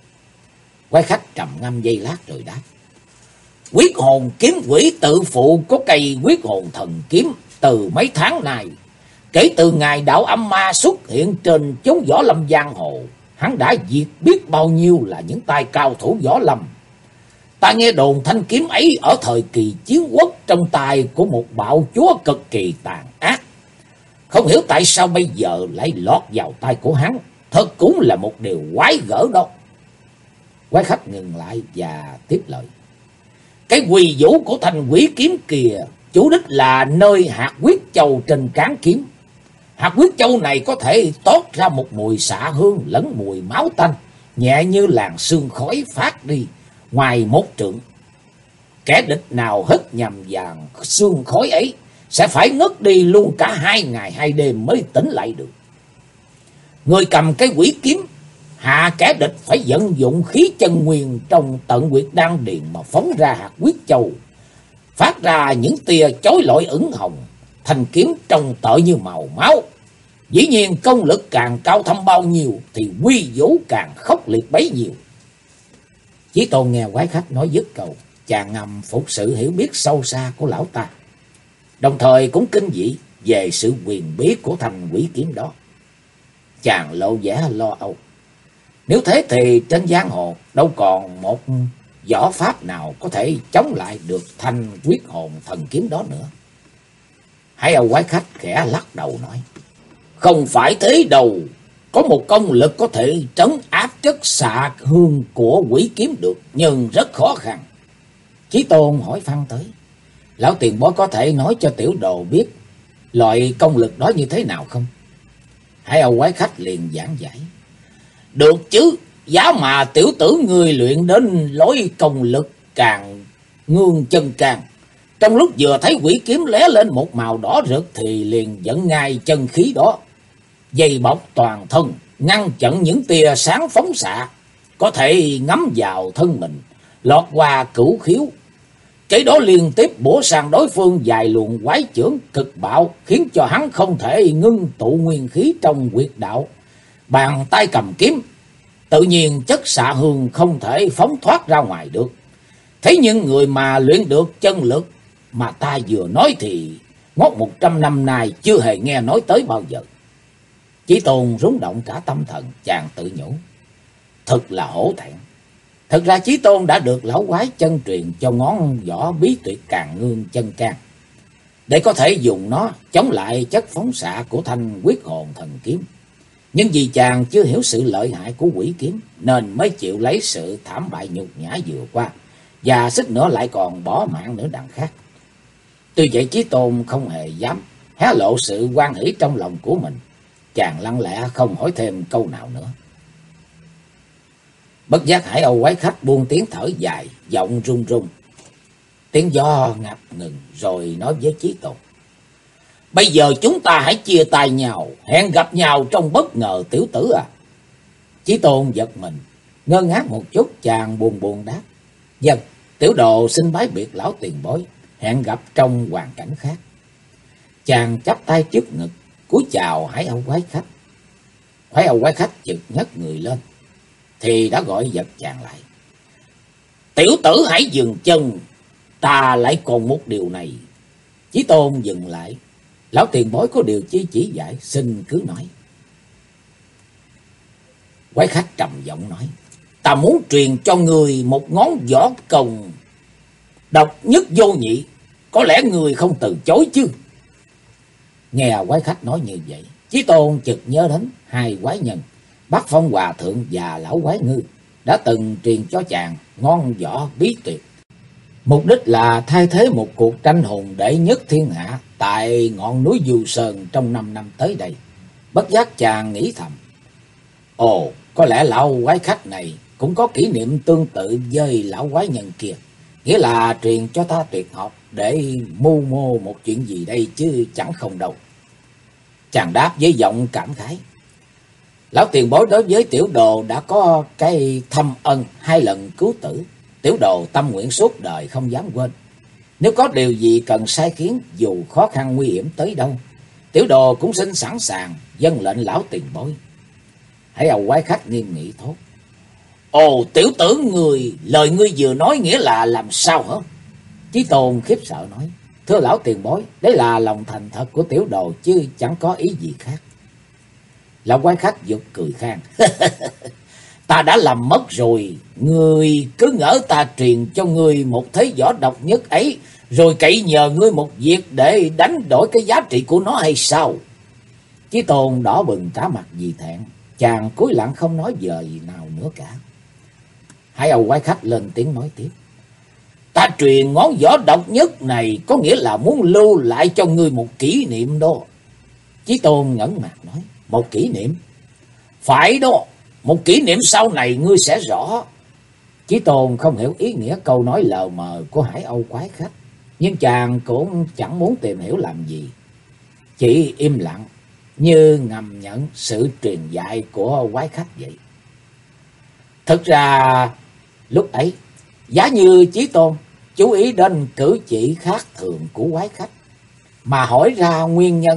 Quái khách trầm ngâm giây lát rồi đáp. Quyết Hồn Kiếm Quỷ tự phụ có cây Quyết Hồn Thần Kiếm từ mấy tháng nay. Kể từ ngày đạo âm ma xuất hiện trên chốn võ lâm giang hồ, hắn đã diệt biết bao nhiêu là những tay cao thủ võ lâm. Ta nghe đồn thanh kiếm ấy ở thời kỳ chiến quốc trong tay của một bạo chúa cực kỳ tàn ác. Không hiểu tại sao bây giờ lại lọt vào tay của hắn, thật cũng là một điều quái gở đó. Quái khách ngừng lại và tiếp lời. Cái quy vũ của thanh quỷ kiếm kìa, chủ đích là nơi hạt huyết châu trên cán kiếm. Hạt huyết châu này có thể toát ra một mùi xạ hương lẫn mùi máu tanh, nhẹ như làn sương khói phát đi ngoài một trượng. Kẻ địch nào hít nhầm vào sương khói ấy sẽ phải ngất đi luôn cả 2 ngày 2 đêm mới tỉnh lại được. Người cầm cái quỷ kiếm hạ kẻ địch phải vận dụng khí chân nguyên trong tận huyệt đan điền mà phóng ra hạt huyết châu, phát ra những tia chói lọi ửng hồng. Thanh kiếm trông tợ như màu máu. Dĩ nhiên công lực càng cao thâm bao nhiêu thì quy vũ càng khốc liệt bấy nhiêu. Chí Tôn nghe quái khách nói dứt câu, chàng ngầm phục sự hiểu biết sâu xa của lão ta, đồng thời cũng kinh dị về sự quyền bí của thanh quỷ kiếm đó. Chàng lộ vẻ lo âu. Nếu thế thì trên giang hồ đâu còn một võ pháp nào có thể chống lại được thanh Quyết Hồn Thần Kiếm đó nữa. Hai ông quái khách khẽ lắc đầu nói. Không phải thế đâu. Có một công lực có thể trấn áp chất xạ hương của quỷ kiếm được, nhưng rất khó khăn. Chí Tôn hỏi phăng tới. Lão tiền bối có thể nói cho tiểu đồ biết loại công lực đó như thế nào không? Hai ông quái khách liền giảng giải. Được chứ, giá mà tiểu tử người luyện đến lối công lực càng ngương chân càng. Trong lúc vừa thấy quỷ kiếm lóe lên một màu đỏ rực thì liền dẫn ngay chân khí đó, dày bọc toàn thân, ngăn chặn những tia sáng phóng xạ, có thể ngắm vào thân mình, lọt qua cửu khiếu. Cái đó liên tiếp bổ sang đối phương vài luồng quái chưởng cực bạo, khiến cho hắn không thể ngưng tụ nguyên khí trong huyệt đạo. Bàn tay cầm kiếm, tự nhiên chất xạ hương không thể phóng thoát ra ngoài được. Thế nhưng người mà luyện được chân lực mà ta vừa nói thì ngót 100 năm nay chưa hề nghe nói tới bao giờ. Chí Tôn rúng động cả tâm thần, chàng tự nhủ. Thật là hổ thẹn. Thật ra Chí Tôn đã được lão quái chân truyền cho ngón võ bí tuyệt Càn Ngương Chân Can, để có thể dùng nó chống lại chất phóng xạ của thanh Quyết Hồn Thần Kiếm. Nhưng vì chàng chưa hiểu sự lợi hại của quỷ kiếm nên mới chịu lấy sự thảm bại nhục nhã vừa qua và suýt nữa lại còn bỏ mạng nữa đằng khác. Tuy vậy Chí Tôn không hề dám hé lộ sự hoan hỷ trong lòng của mình. Chàng lặng lẽ không hỏi thêm câu nào nữa. Bất giác Hải Âu quái khách buông tiếng thở dài, giọng run run. Tiếng gió ngập ngừng rồi nói với Chí Tôn: Bây giờ chúng ta hãy chia tay nhau, hẹn gặp nhau trong bất ngờ tiểu tử à. Chí Tôn giật mình, ngơ ngác một chút, chàng buồn buồn đáp: Vâng, tiểu đồ xin bái biệt lão tiền bối, hẹn gặp trong hoàn cảnh khác. Chàng chắp tay trước ngực, cúi chào Hải Âu quái khách. Hải Âu quái khách chực nhấc người lên, thì đã gọi giật chàng lại: Tiểu tử hãy dừng chân, ta lại còn một điều này. Chí Tôn dừng lại: Lão tiền bối có điều chi chỉ dạy, xin cứ nói. Quái khách trầm giọng nói: Ta muốn truyền cho người một ngón võ công độc nhất vô nhị, có lẽ người không từ chối chứ? Nghe quái khách nói như vậy, Chí Tôn chợt nhớ đến hai quái nhân Bắc Phong Hòa Thượng và lão quái ngư đã từng truyền cho chàng ngon võ bí tuyệt, mục đích là thay thế một cuộc tranh hùng đệ nhất thiên hạ tại ngọn núi Du Sơn trong 5 năm tới đây. Bất giác chàng nghĩ thầm: Ồ, có lẽ lão quái khách này cũng có kỷ niệm tương tự với lão quái nhân kia, nghĩa là truyền cho ta tuyệt học để mưu mô một chuyện gì đây chứ chẳng không đâu. Chàng đáp với giọng cảm khái: Lão tiền bối đối với tiểu đồ đã có cái thâm ân 2 lần cứu tử, tiểu đồ tâm nguyện suốt đời không dám quên. Nếu có điều gì cần sai khiến, dù khó khăn nguy hiểm tới đâu, tiểu đồ cũng xin sẵn sàng vâng lệnh lão tiền bối. Hãy Âu quái khách nghiêm nghị thốt: Ồ, tiểu tử người, lời ngươi vừa nói nghĩa là làm sao hả? Chí Tôn khiếp sợ nói: Thưa lão tiền bối, đấy là lòng thành thật của tiểu đồ chứ chẳng có ý gì khác. Lão quái khách giật cười khan: Ta đã làm mất rồi, ngươi cứ ngỡ ta truyền cho ngươi một thế võ độc nhất ấy, rồi cậy nhờ ngươi một việc để đánh đổi cái giá trị của nó hay sao? Chí Tôn đỏ bừng cả mặt vì thẹn, chàng cúi lặng không nói gì nào nữa cả. Hải Âu quái khách lên tiếng nói tiếp: Ta truyền ngón võ độc nhất này có nghĩa là muốn lưu lại cho ngươi một kỷ niệm đó. Chí Tôn ngẩn mặt nói: Một kỷ niệm? Phải đó, một kỷ niệm sau này ngươi sẽ rõ. Chí Tôn không hiểu ý nghĩa câu nói lờ mờ của Hải Âu quái khách, nhưng chàng cũng chẳng muốn tìm hiểu làm gì, chỉ im lặng như ngầm nhận sự truyền dạy của quái khách vậy. Thực ra lúc ấy, giá như Chí Tôn chú ý đến cử chỉ khác thường của quái khách mà hỏi ra nguyên nhân,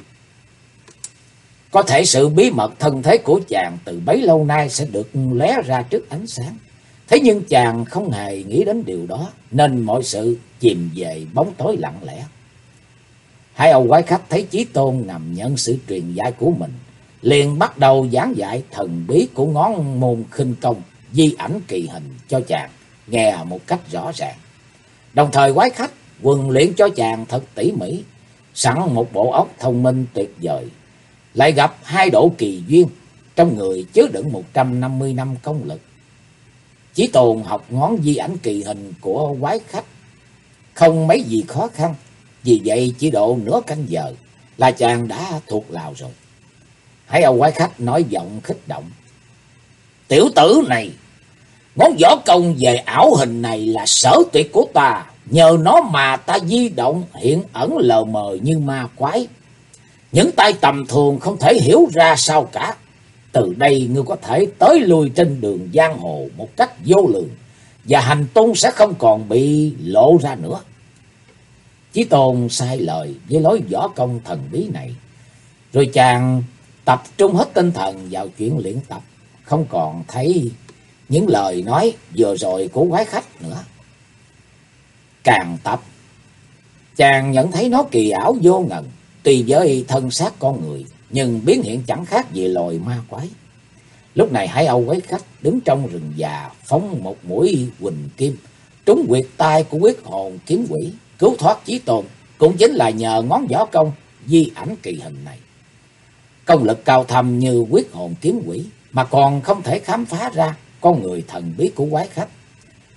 có thể sự bí mật thân thế của chàng từ bấy lâu nay sẽ được lóe ra trước ánh sáng. Thế nhưng chàng không hề nghĩ đến điều đó, nên mọi sự chìm về bóng tối lặng lẽ. Hai ông quái khách thấy Chí Tôn ngầm nhận sự truyền dạy của mình, liền bắt đầu giảng dạy thần bí của ngón môn khinh công di ảnh kỳ hình cho chàng nghe một cách rõ ràng. Đồng thời quái khách huấn luyện cho chàng thật tỉ mỉ, sẵn một bộ óc thông minh tuyệt vời, lại gặp 2 độ kỳ duyên, trong người chứa đựng 150 năm công lực. Chí Tôn học ngón di ảnh kỳ hình của quái khách không mấy gì khó khăn, vì vậy chỉ độ nửa canh giờ là chàng đã thuộc lào rồi. Hãy Âu quái khách nói giọng khích động: Tiểu tử này, ngón võ công về ảo hình này là sở tuyệt của ta, nhờ nó mà ta di động hiện ẩn lờ mờ như ma quái. Những tay tầm thường không thể hiểu ra sao cả. Từ đây ngươi có thể tới lui trên đường giang hồ một cách vô lường, và hành tung sẽ không còn bị lộ ra nữa. Chí Tôn sai lời với lối võ công thần bí này, rồi chàng tập trung hết tinh thần vào chuyện luyện tập, không còn thấy những lời nói vừa rồi của quái khách nữa. Càng tập, chàng nhận thấy nó kỳ ảo vô ngần, tùy với thân xác con người, nhưng biến hiện chẳng khác gì loài ma quái. Lúc này Hải Âu quái khách đứng trong rừng già, phóng một mũi huỳnh kim trúng huyệt tai của quyết hồn kiếm quỷ, cứu thoát Chí Tôn cũng chính là nhờ ngón võ công di ảnh kỳ hình này. Công lực cao thâm như quyết hồn kiếm quỷ mà còn không thể khám phá ra con người thần bí của quái khách.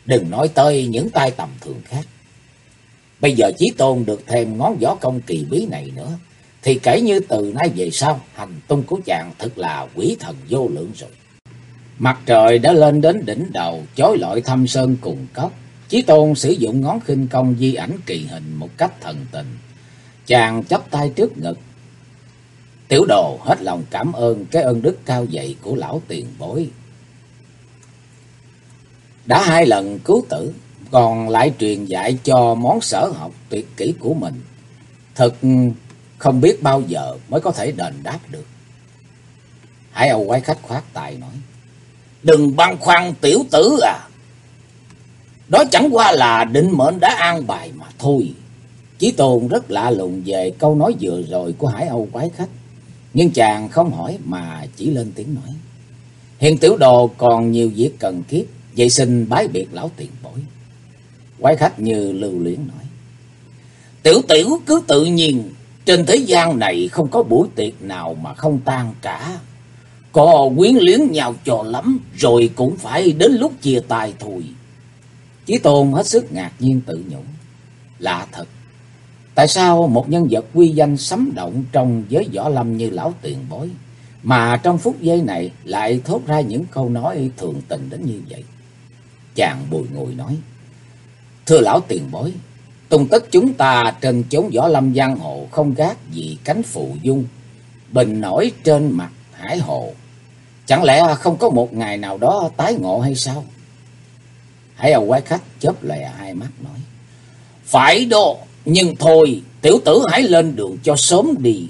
đừng nói tới những tay tầm thường khác. Bây giờ Chí Tôn được thêm ngón võ công kỳ bí này nữa, thì kể như từ nay về sau, hành tung của chàng thật là quỷ thần vô lượng rồi. Mặt trời đã lên đến đỉnh đầu, chói lọi thâm sơn cùng cốc. Chí Tôn sử dụng ngón khinh công di ảnh kỳ hình một cách thần tình. Chàng chắp tay trước ngực. Tiểu đồ hết lòng cảm ơn cái ơn đức cao dày của lão tiền bối. Đã 2 lần cứu tử, còn lại truyền dạy cho món sở học tuyệt kỹ của mình. Thật không biết bao giờ mới có thể đền đáp được. Hải Âu quái khách khoát tay nói. Đừng băn khoăn tiểu tử à. Đó chẳng qua là định mệnh đã an bài mà thôi. Chí Tôn rất lạ lùng về câu nói vừa rồi của Hải Âu quái khách. Nhưng chàng không hỏi mà chỉ lên tiếng nói. Hiện tiểu đồ còn nhiều việc cần kiếp, vậy xin bái biệt lão tiền bối. Quái khách như lưu luyến nói. Tiểu tiểu cứ tự nhiên, trên thế gian này không có buổi tiệc nào mà không tan cả. Có quyến luyến nhau cho lắm, rồi cũng phải đến lúc chia tay thôi. Chí Tôn hết sức ngạc nhiên tự nhủ. Lạ thật, tại sao một nhân vật uy danh sấm động trong giới võ lâm như lão tiền bối, mà trong phút giây này lại thốt ra những câu nói thường tình đến như vậy? Chàng bùi ngùi nói. Thưa lão tiền bối, tung tích chúng ta trên chốn võ lâm giang hồ không gác gì cánh phù dung, bình nổi trên mặt hải hồ. Chẳng lẽ không có một ngày nào đó tái ngộ hay sao? Hải Âu quái khách chớp lè hai mắt nói. Phải đó, nhưng thôi, tiểu tử hãy lên đường cho sớm đi.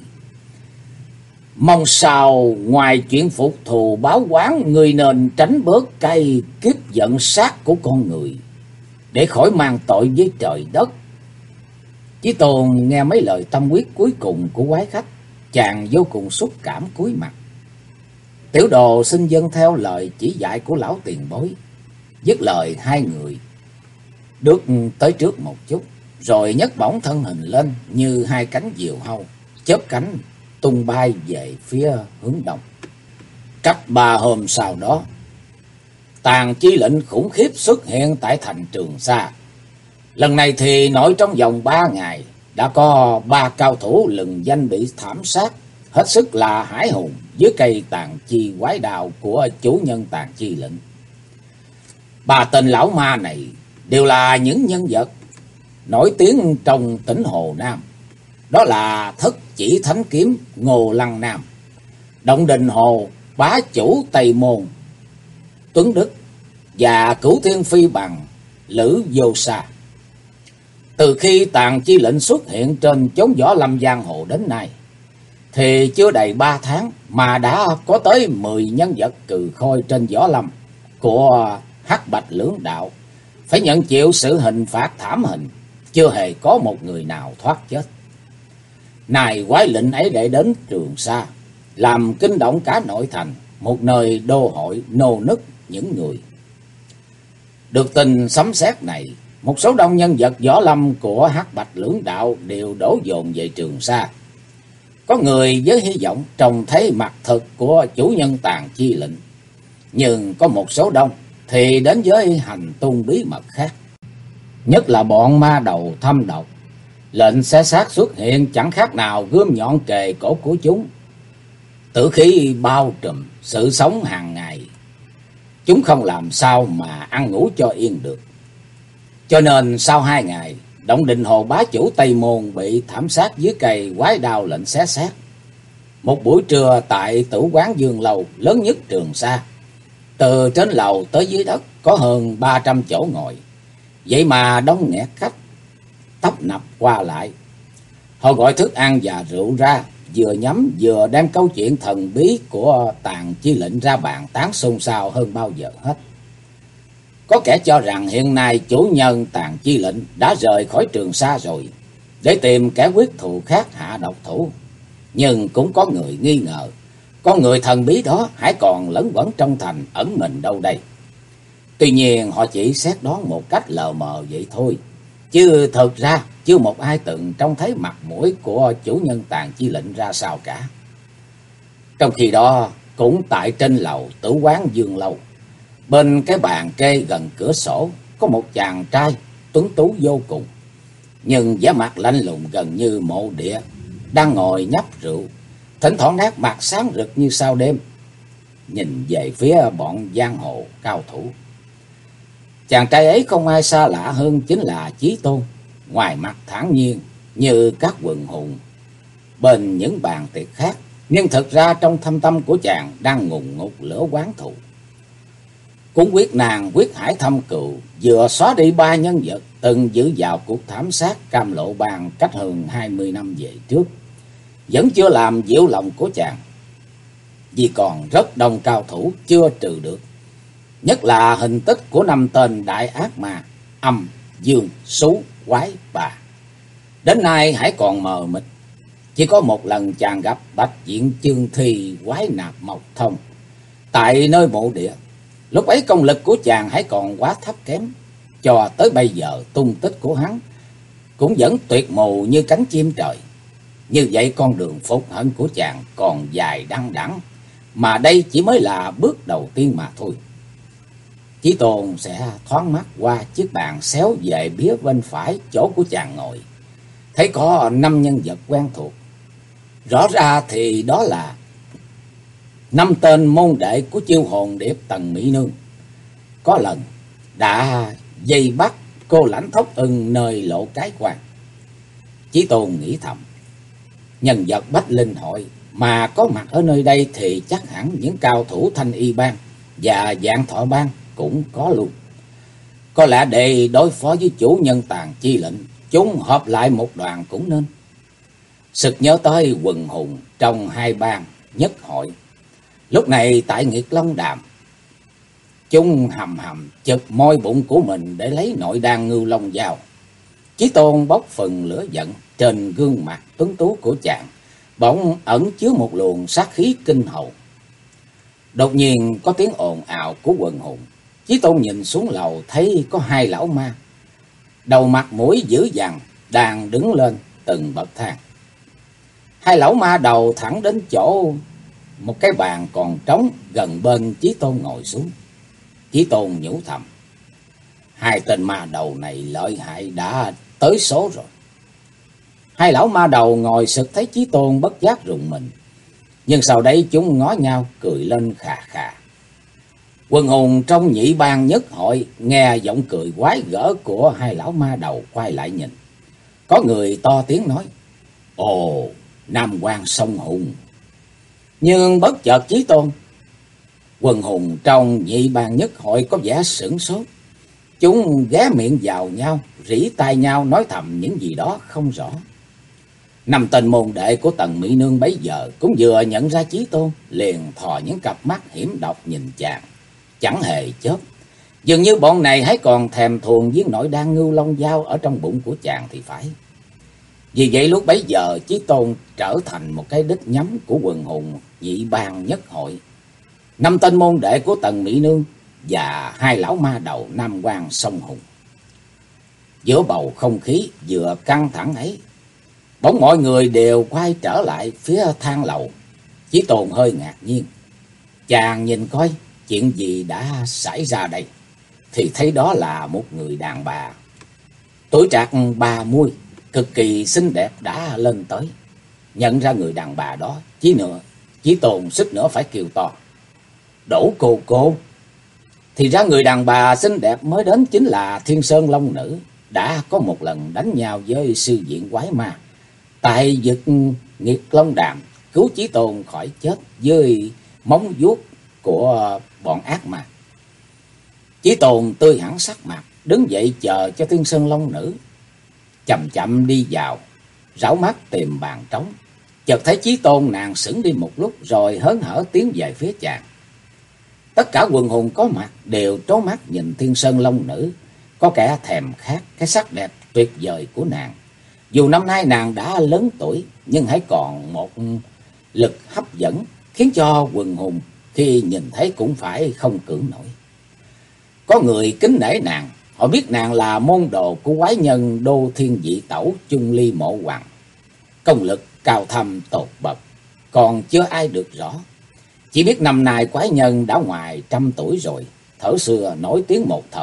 Mong sao ngoài chuyện phục thù báo oán, người nên tránh bớt cái kiếp giận sát của con người, để khỏi mang tội với trời đất. Chí Tôn nghe mấy lời tâm quyết cuối cùng của quái khách, chàng vô cùng xúc cảm cúi mặt. Tiểu đồ xin dâng theo lời chỉ dạy của lão tiền bối. Dứt lời, hai người bước tới trước một chút, rồi nhấc bổng thân hình lên như hai cánh diều hâu, chớp cánh tung bay về phía hướng đông. Cách 3 hôm sau đó, tàn chi lệnh khủng khiếp xuất hiện tại thành Trường Sa. Lần này thì nội trong vòng 3 ngày đã có 3 cao thủ lừng danh bị thảm sát, hết sức là hãi hùng dưới cây tàn chi quái đào của chủ nhân tàn chi lệnh. 3 tên lão ma này đều là những nhân vật nổi tiếng trong tỉnh Hồ Nam. Đó là Thất Chỉ Thánh Kiếm Ngô Lăng Nam, Động Đình Hồ bá chủ Tây Môn Tuấn Đức và Cửu Thiên Phi Bằng Lữ Vô Sa. Từ khi tàn chi lệnh xuất hiện trên chốn võ lâm giang hồ đến nay, thì chưa đầy 3 tháng mà đã có tới 10 nhân vật cừ khôi trên võ lâm của Hắc Bạch Lưỡng Đạo phải nhận chịu sự hình phạt thảm hình, chưa hề có một người nào thoát chết. Này quái lệnh ấy để đến Trường Sa, làm kinh động cả nội thành, một nơi đô hội nô nức những người. Được tin sấm sét này, một số đông nhân vật võ lâm của Hắc Bạch Lưỡng Đạo đều đổ dồn về Trường Sa. Có người với hy vọng trông thấy mặt thực của chủ nhân tàn chi lệnh, nhưng có một số đông thì đến với hành tung bí mật khác. Nhất là bọn ma đầu thâm độc, lệnh xé xác xuất hiện chẳng khác nào gươm nhọn kề cổ của chúng. Tử khí bao trùm sự sống hàng ngày, chúng không làm sao mà ăn ngủ cho yên được. Cho nên sau 2 ngày, Động Đình Hồ bá chủ Tây Môn bị thảm sát dưới cây quái đao lệnh xé xác. Một buổi trưa tại tử quán Dương Lầu lớn nhất Trường Sa, từ trên lầu tới dưới đất có hơn 300 chỗ ngồi, vậy mà đông nghẹt khách tấp nập qua lại. Họ gọi thức ăn và rượu ra, vừa nhắm vừa đem câu chuyện thần bí của tàn chi lệnh ra bàn tán xôn xao hơn bao giờ hết. Có kẻ cho rằng hiện nay chủ nhân tàn chi lệnh đã rời khỏi Trường Sa rồi, để tìm kẻ quyết thù khác hạ độc thủ. Nhưng cũng có người nghi ngờ, con người thần bí đó hãy còn lẫn quẩn trong thành ẩn mình đâu đây. Tuy nhiên họ chỉ xét đoán một cách lờ mờ vậy thôi, chứ thật ra chưa một ai từng trông thấy mặt mũi của chủ nhân tàn chi lệnh ra sao cả. Trong khi đó, cũng tại trên lầu tử quán Dương Lâu, bên cái bàn kê gần cửa sổ, có một chàng trai tuấn tú vô cùng, nhưng vẻ mặt lạnh lùng gần như mộ địa, đang ngồi nhấp rượu, thỉnh thoảng nét mặt sáng rực như sao đêm, nhìn về phía bọn giang hồ cao thủ. Chàng trai ấy không ai xa lạ hơn chính là Chí Tôn, ngoài mặt thản nhiên như các quần hùng bên những bàn tiệc khác, nhưng thực ra trong thâm tâm của chàng đang ngùn ngụt lửa oán thù. Cuốn quyết nàng quyết hải thâm cừu vừa xóa đi ba nhân vật từng giữ vào cuộc thảm sát Cam Lộ Bang cách hơn 20 năm về trước, vẫn chưa làm dịu lòng của chàng, vì còn rất đông cao thủ chưa trừ được, nhất là hình tích của năm tên đại ác ma Âm, Dương, Sú, Quái, Bà. Đến nay hãy còn mờ mịt. Chỉ có một lần chàng gặp Bạch Diện Chương Thi Quái Nạp Mộc Thông tại nơi mộ địa. Lúc ấy công lực của chàng hãy còn quá thấp kém, cho tới bây giờ tung tích của hắn cũng vẫn tuyệt mù như cánh chim trời. Như vậy con đường phục hận của chàng còn dài đăng đẵng, mà đây chỉ mới là bước đầu tiên mà thôi. Chí Tôn sẽ thoáng mắt qua chiếc bàn xéo về phía bên phải chỗ của chàng ngồi, thấy có 5 nhân vật quen thuộc. Rõ ra thì đó là 5 tên môn đệ của Chiêu Hồn Điệp Tần Mỹ Nương, có lần đã dây bắt cô Lãnh Thốc Ưng nơi lộ cái quan. Chí Tôn nghĩ thầm, nhân vật Bách Linh Hội mà có mặt ở nơi đây thì chắc hẳn những cao thủ Thanh Y Bang và Vạn Thọ Bang cũng có luôn. Có lẽ để đối phó với chủ nhân Tàn Chi Lệnh, chúng hợp lại một đoàn cũng nên. Sực nhớ tới quần hùng trong hai bang nhất hội. Lúc này tại Nghiệt Long Đàm, chúng hầm hầm chực môi bụng của mình để lấy nội đan Ngưu Long Dao. Chí Tôn bốc phần lửa giận, trên gương mặt tuấn tú của chàng bỗng ẩn chứa một luồng sát khí kinh hồn. Đột nhiên có tiếng ồn ào của quần hùng. Chí Tôn nhìn xuống lầu thấy có 2 lão ma, đầu mặt mũi dữ dằn, đang đứng lên từng bậc thang. 2 lão ma đầu thẳng đến chỗ một cái bàn còn trống gần bên Chí Tôn ngồi xuống. Chí Tôn nhủ thầm, 2 tên ma đầu này lợi hại đã tới số rồi. 2 lão ma đầu ngồi sực thấy Chí Tôn bất giác rùng mình, nhưng sau đấy chúng ngó nhau cười lên khà khà. Quần hùng trong nhị bang nhất hội nghe giọng cười quái gở của 2 lão ma đầu quay lại nhìn. Có người to tiếng nói, ồ, Nam Quan Sông Hùng. Nhưng bất chợt Chí Tôn, quần hùng trong nhị bang nhất hội có vẻ sửng sốt. Chúng ghé miệng vào nhau, rỉ tai nhau nói thầm những gì đó không rõ. 5 tên môn đệ của Tần Mỹ Nương bấy giờ cũng vừa nhận ra Chí Tôn, liền thò những cặp mắt hiểm độc nhìn chàng, chẳng hề chớp. Dường như bọn này hãy còn thèm thuồng viên nội đan Ngưu Long Dao ở trong bụng của chàng thì phải. Vì vậy lúc bấy giờ Chí Tôn trở thành một cái đích nhắm của quần hùng nhị bang nhất hội, 5 tên môn đệ của Tần Mỹ Nương và 2 lão ma đầu Nam Quan Sông Hùng. Giữa bầu không khí vừa căng thẳng ấy, bỗng mọi người đều quay trở lại phía thang lầu. Chí Tôn hơi ngạc nhiên. Chàng nhìn coi chuyện gì đã xảy ra đây, thì thấy đó là một người đàn bà tuổi trạc 30, cực kỳ xinh đẹp đã lên tới. Nhận ra người đàn bà đó, Chí Tôn suýt nữa phải kêu to, Đỗ cô. Thì ra người đàn bà xinh đẹp mới đến chính là Thiên Sơn Long Nữ, đã có một lần đánh nhau với sư viện quái ma tại vực Nghiệt Long Đàm, cứu Chí Tôn khỏi chết với móng vuốt của bọn ác ma. Chí Tôn tươi hẳn sắc mặt, đứng dậy chờ cho Thiên Sơn Long Nữ chậm chậm đi vào, rảo mắt tìm bàn trống. Chợt thấy Chí Tôn, nàng sững đi một lúc rồi hớn hở tiến về phía chàng. Tất cả quần hùng có mặt đều trố mắt nhìn Thiên Sơn Long Nữ, có kẻ thèm khát cái sắc đẹp tuyệt vời của nàng. Dù năm nay nàng đã lớn tuổi, nhưng hãy còn một lực hấp dẫn khiến cho quần hùng khi nhìn thấy cũng phải không cưỡng nổi. Có người kính nể nàng, họ biết nàng là môn đồ của quái nhân Đô Thiên Dị Tẩu Chung Ly Mộ Hoàng, công lực cao thâm tột bậc, còn chưa ai được rõ. Chỉ biết năm nay quái nhân đã ngoài 100 tuổi rồi, thở xưa nổi tiếng một thời,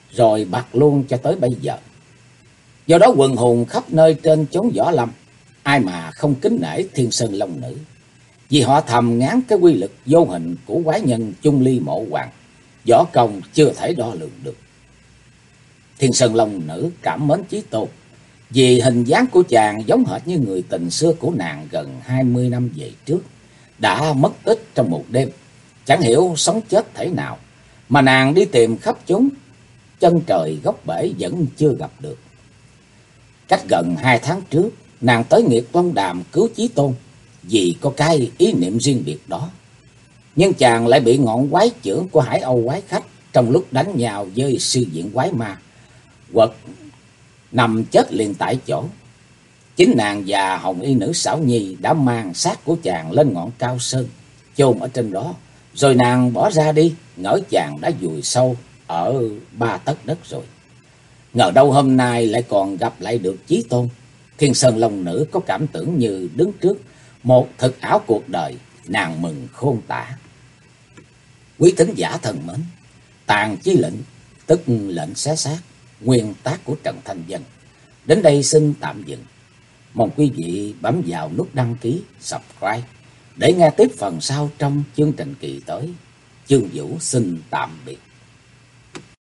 rồi bạc luôn cho tới bây giờ. Do đó quần hùng khắp nơi trên chốn võ lâm, ai mà không kính nể Thiên Sơn Long Nữ, vì họ thầm ngán cái quy lực vô hình của quái nhân Chung Ly Mộ Hoàng, võ công chưa thể đo lường được. Thiên Sơn Long Nữ cảm mến Chí Tôn, vì hình dáng của chàng giống hệt như người tình xưa của nàng gần 20 năm về trước, đã mất tích trong một đêm, chẳng hiểu sống chết thể nào, mà nàng đi tìm khắp chốn chân trời góc bể vẫn chưa gặp được. Cách gần 2 tháng trước, nàng tới Nghiệt Long Đàm cứu Chí Tôn, vì có cái ý niệm riêng biệt đó. Nhưng chàng lại bị ngọn quái chưởng của Hải Âu quái khách trong lúc đánh nhau với sư viện quái ma quật nằm chết liền tại chỗ. Chính nàng và Hồng Y nữ Xảo Nhi đã mang xác của chàng lên ngọn cao sơn, chôn ở trên đó, rồi nàng bỏ ra đi, ngỡ chàng đã vùi sâu ở 3 tấc đất rồi. Ngờ đâu hôm nay lại còn gặp lại được Chí Tôn. Thiên Sơn Long Nữ có cảm tưởng như đứng trước một thực ảo cuộc đời, nàng mừng khôn tả. Quý thính giả thân mến, Tàn Chí Lệnh, tức lệnh xé xác, nguyên tác của Trần Thanh Vân, đến đây xin tạm dừng. Mong quý vị bấm vào nút đăng ký, subscribe để nghe tiếp phần sau trong chương trình kỳ tới. Chương Vũ xin tạm biệt.